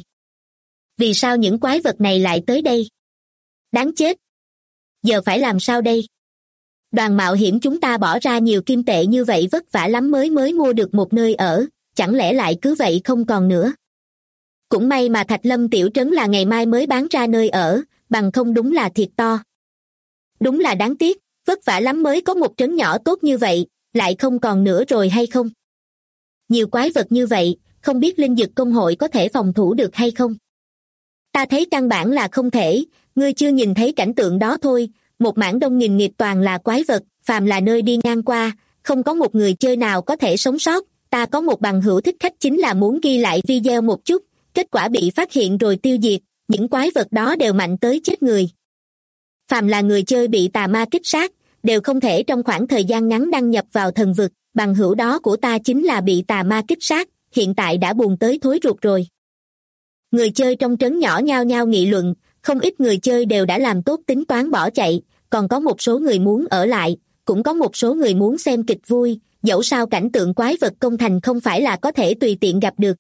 Vì sao những quái vật này lại tới đây? Đáng chết! Giờ phải làm sao đây? Đoàn mạo hiểm chúng ta bỏ ra nhiều kim tệ như vậy vất vả lắm mới mua được một nơi ở, chẳng lẽ lại cứ vậy không còn nữa? Cũng may mà Thạch Lâm tiểu trấn là ngày mai mới bán ra nơi ở, bằng không đúng là thiệt to. Đúng là đáng tiếc, vất vả lắm mới có một trấn nhỏ tốt như vậy, lại không còn nữa rồi hay không? Nhiều quái vật như vậy, không biết linh dực công hội có thể phòng thủ được hay không? Ta thấy căn bản là không thể, ngươi chưa nhìn thấy cảnh tượng đó thôi, một mảng đông nghìn nghịt toàn là quái vật, phàm là nơi đi ngang qua, không có một người chơi nào có thể sống sót. Ta có một bằng hữu thích khách chính là muốn ghi lại video một chút, kết quả bị phát hiện rồi tiêu diệt, những quái vật đó đều mạnh tới chết người. Phàm là người chơi bị tà ma kích sát, đều không thể trong khoảng thời gian ngắn đăng nhập vào thần vực, bằng hữu đó của ta chính là bị tà ma kích sát, hiện tại đã buồn tới thối ruột rồi. Người chơi trong trấn nhỏ nhao nhao nghị luận, không ít người chơi đều đã làm tốt tính toán bỏ chạy, còn có một số người muốn ở lại, cũng có một số người muốn xem kịch vui, dẫu sao cảnh tượng quái vật công thành không phải là có thể tùy tiện gặp được.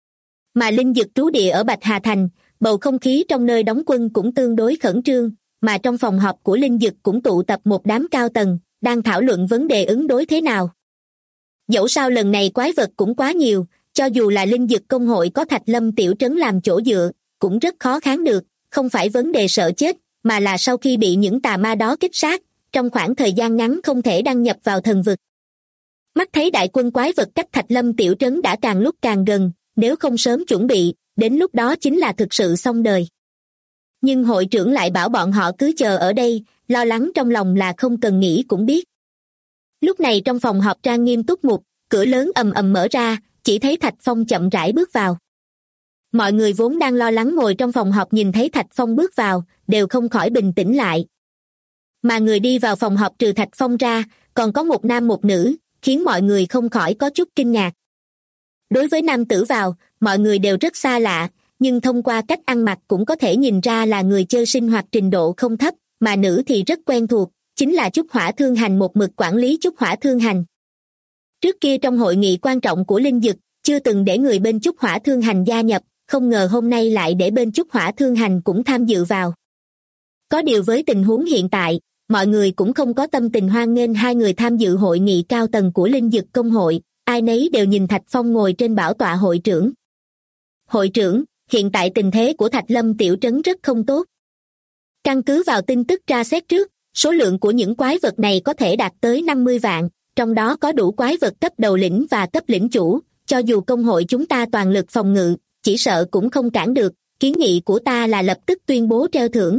Mà linh dực trú địa ở Bạch Hà Thành, bầu không khí trong nơi đóng quân cũng tương đối khẩn trương, mà trong phòng họp của linh dực cũng tụ tập một đám cao tầng, đang thảo luận vấn đề ứng đối thế nào. Dẫu sao lần này quái vật cũng quá nhiều, cho dù là linh dực công hội có Thạch Lâm tiểu trấn làm chỗ dựa, cũng rất khó kháng được, không phải vấn đề sợ chết, mà là sau khi bị những tà ma đó kích sát, trong khoảng thời gian ngắn không thể đăng nhập vào thần vực. Mắt thấy đại quân quái vật cách Thạch Lâm tiểu trấn đã càng lúc càng gần, nếu không sớm chuẩn bị, đến lúc đó chính là thực sự xong đời. Nhưng hội trưởng lại bảo bọn họ cứ chờ ở đây, lo lắng trong lòng là không cần nghĩ cũng biết. Lúc này trong phòng họp trang nghiêm túc mục, cửa lớn ầm ầm mở ra, chỉ thấy Thạch Phong chậm rãi bước vào. Mọi người vốn đang lo lắng ngồi trong phòng họp nhìn thấy Thạch Phong bước vào, đều không khỏi bình tĩnh lại. Mà người đi vào phòng họp trừ Thạch Phong ra, còn có một nam một nữ, khiến mọi người không khỏi có chút kinh ngạc. Đối với nam tử vào, mọi người đều rất xa lạ, nhưng thông qua cách ăn mặc cũng có thể nhìn ra là người chơi sinh hoạt trình độ không thấp, mà nữ thì rất quen thuộc, chính là Chúc Hỏa Thương Hành một mực quản lý Chúc Hỏa Thương Hành. Trước kia trong hội nghị quan trọng của linh dực, chưa từng để người bên Chúc Hỏa Thương Hành gia nhập, không ngờ hôm nay lại để bên Chúc Hỏa Thương Hành cũng tham dự vào. Có điều với tình huống hiện tại, mọi người cũng không có tâm tình hoan nghênh hai người tham dự hội nghị cao tầng của linh dực công hội, ai nấy đều nhìn Thạch Phong ngồi trên bảo tọa hội trưởng. Hội trưởng, hiện tại tình thế của Thạch Lâm tiểu trấn rất không tốt. Căn cứ vào tin tức tra xét trước, số lượng của những quái vật này có thể đạt tới 50 vạn, trong đó có đủ quái vật cấp đầu lĩnh và cấp lĩnh chủ, cho dù công hội chúng ta toàn lực phòng ngự, chỉ sợ cũng không cản được, kiến nghị của ta là lập tức tuyên bố treo thưởng.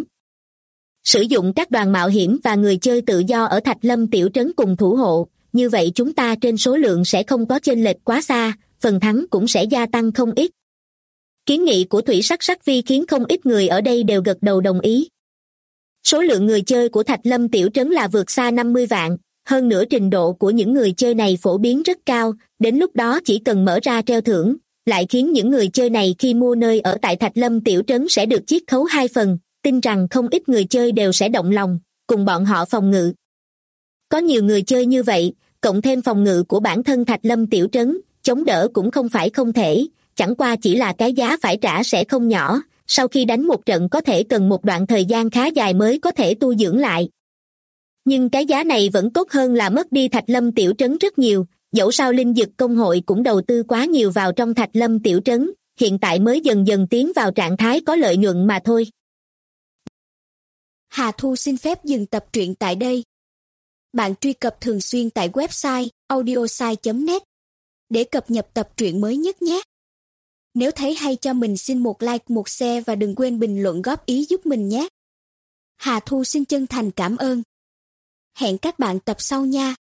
Sử dụng các đoàn mạo hiểm và người chơi tự do ở Thạch Lâm tiểu trấn cùng thủ hộ, như vậy chúng ta trên số lượng sẽ không có chênh lệch quá xa, phần thắng cũng sẽ gia tăng không ít. Kiến nghị của Thủy Sắc Sắc Vi khiến không ít người ở đây đều gật đầu đồng ý. Số lượng người chơi của Thạch Lâm tiểu trấn là vượt xa 50 vạn, hơn nữa trình độ của những người chơi này phổ biến rất cao, đến lúc đó chỉ cần mở ra treo thưởng, lại khiến những người chơi này khi mua nơi ở tại Thạch Lâm tiểu trấn sẽ được chiết khấu 2 phần, tin rằng không ít người chơi đều sẽ động lòng, cùng bọn họ phòng ngự. Có nhiều người chơi như vậy, cộng thêm phòng ngự của bản thân Thạch Lâm tiểu trấn, chống đỡ cũng không phải không thể, chẳng qua chỉ là cái giá phải trả sẽ không nhỏ, sau khi đánh một trận có thể cần một đoạn thời gian khá dài mới có thể tu dưỡng lại. Nhưng cái giá này vẫn tốt hơn là mất đi Thạch Lâm tiểu trấn rất nhiều, dẫu sao linh dực công hội cũng đầu tư quá nhiều vào trong Thạch Lâm tiểu trấn, hiện tại mới dần dần tiến vào trạng thái có lợi nhuận mà thôi. Hà Thu xin phép dừng tập truyện tại đây. Bạn truy cập thường xuyên tại website audiosai.net để cập nhật tập truyện mới nhất nhé. Nếu thấy hay cho mình xin một like, một share và đừng quên bình luận góp ý giúp mình nhé. Hà Thu xin chân thành cảm ơn. Hẹn các bạn tập sau nha.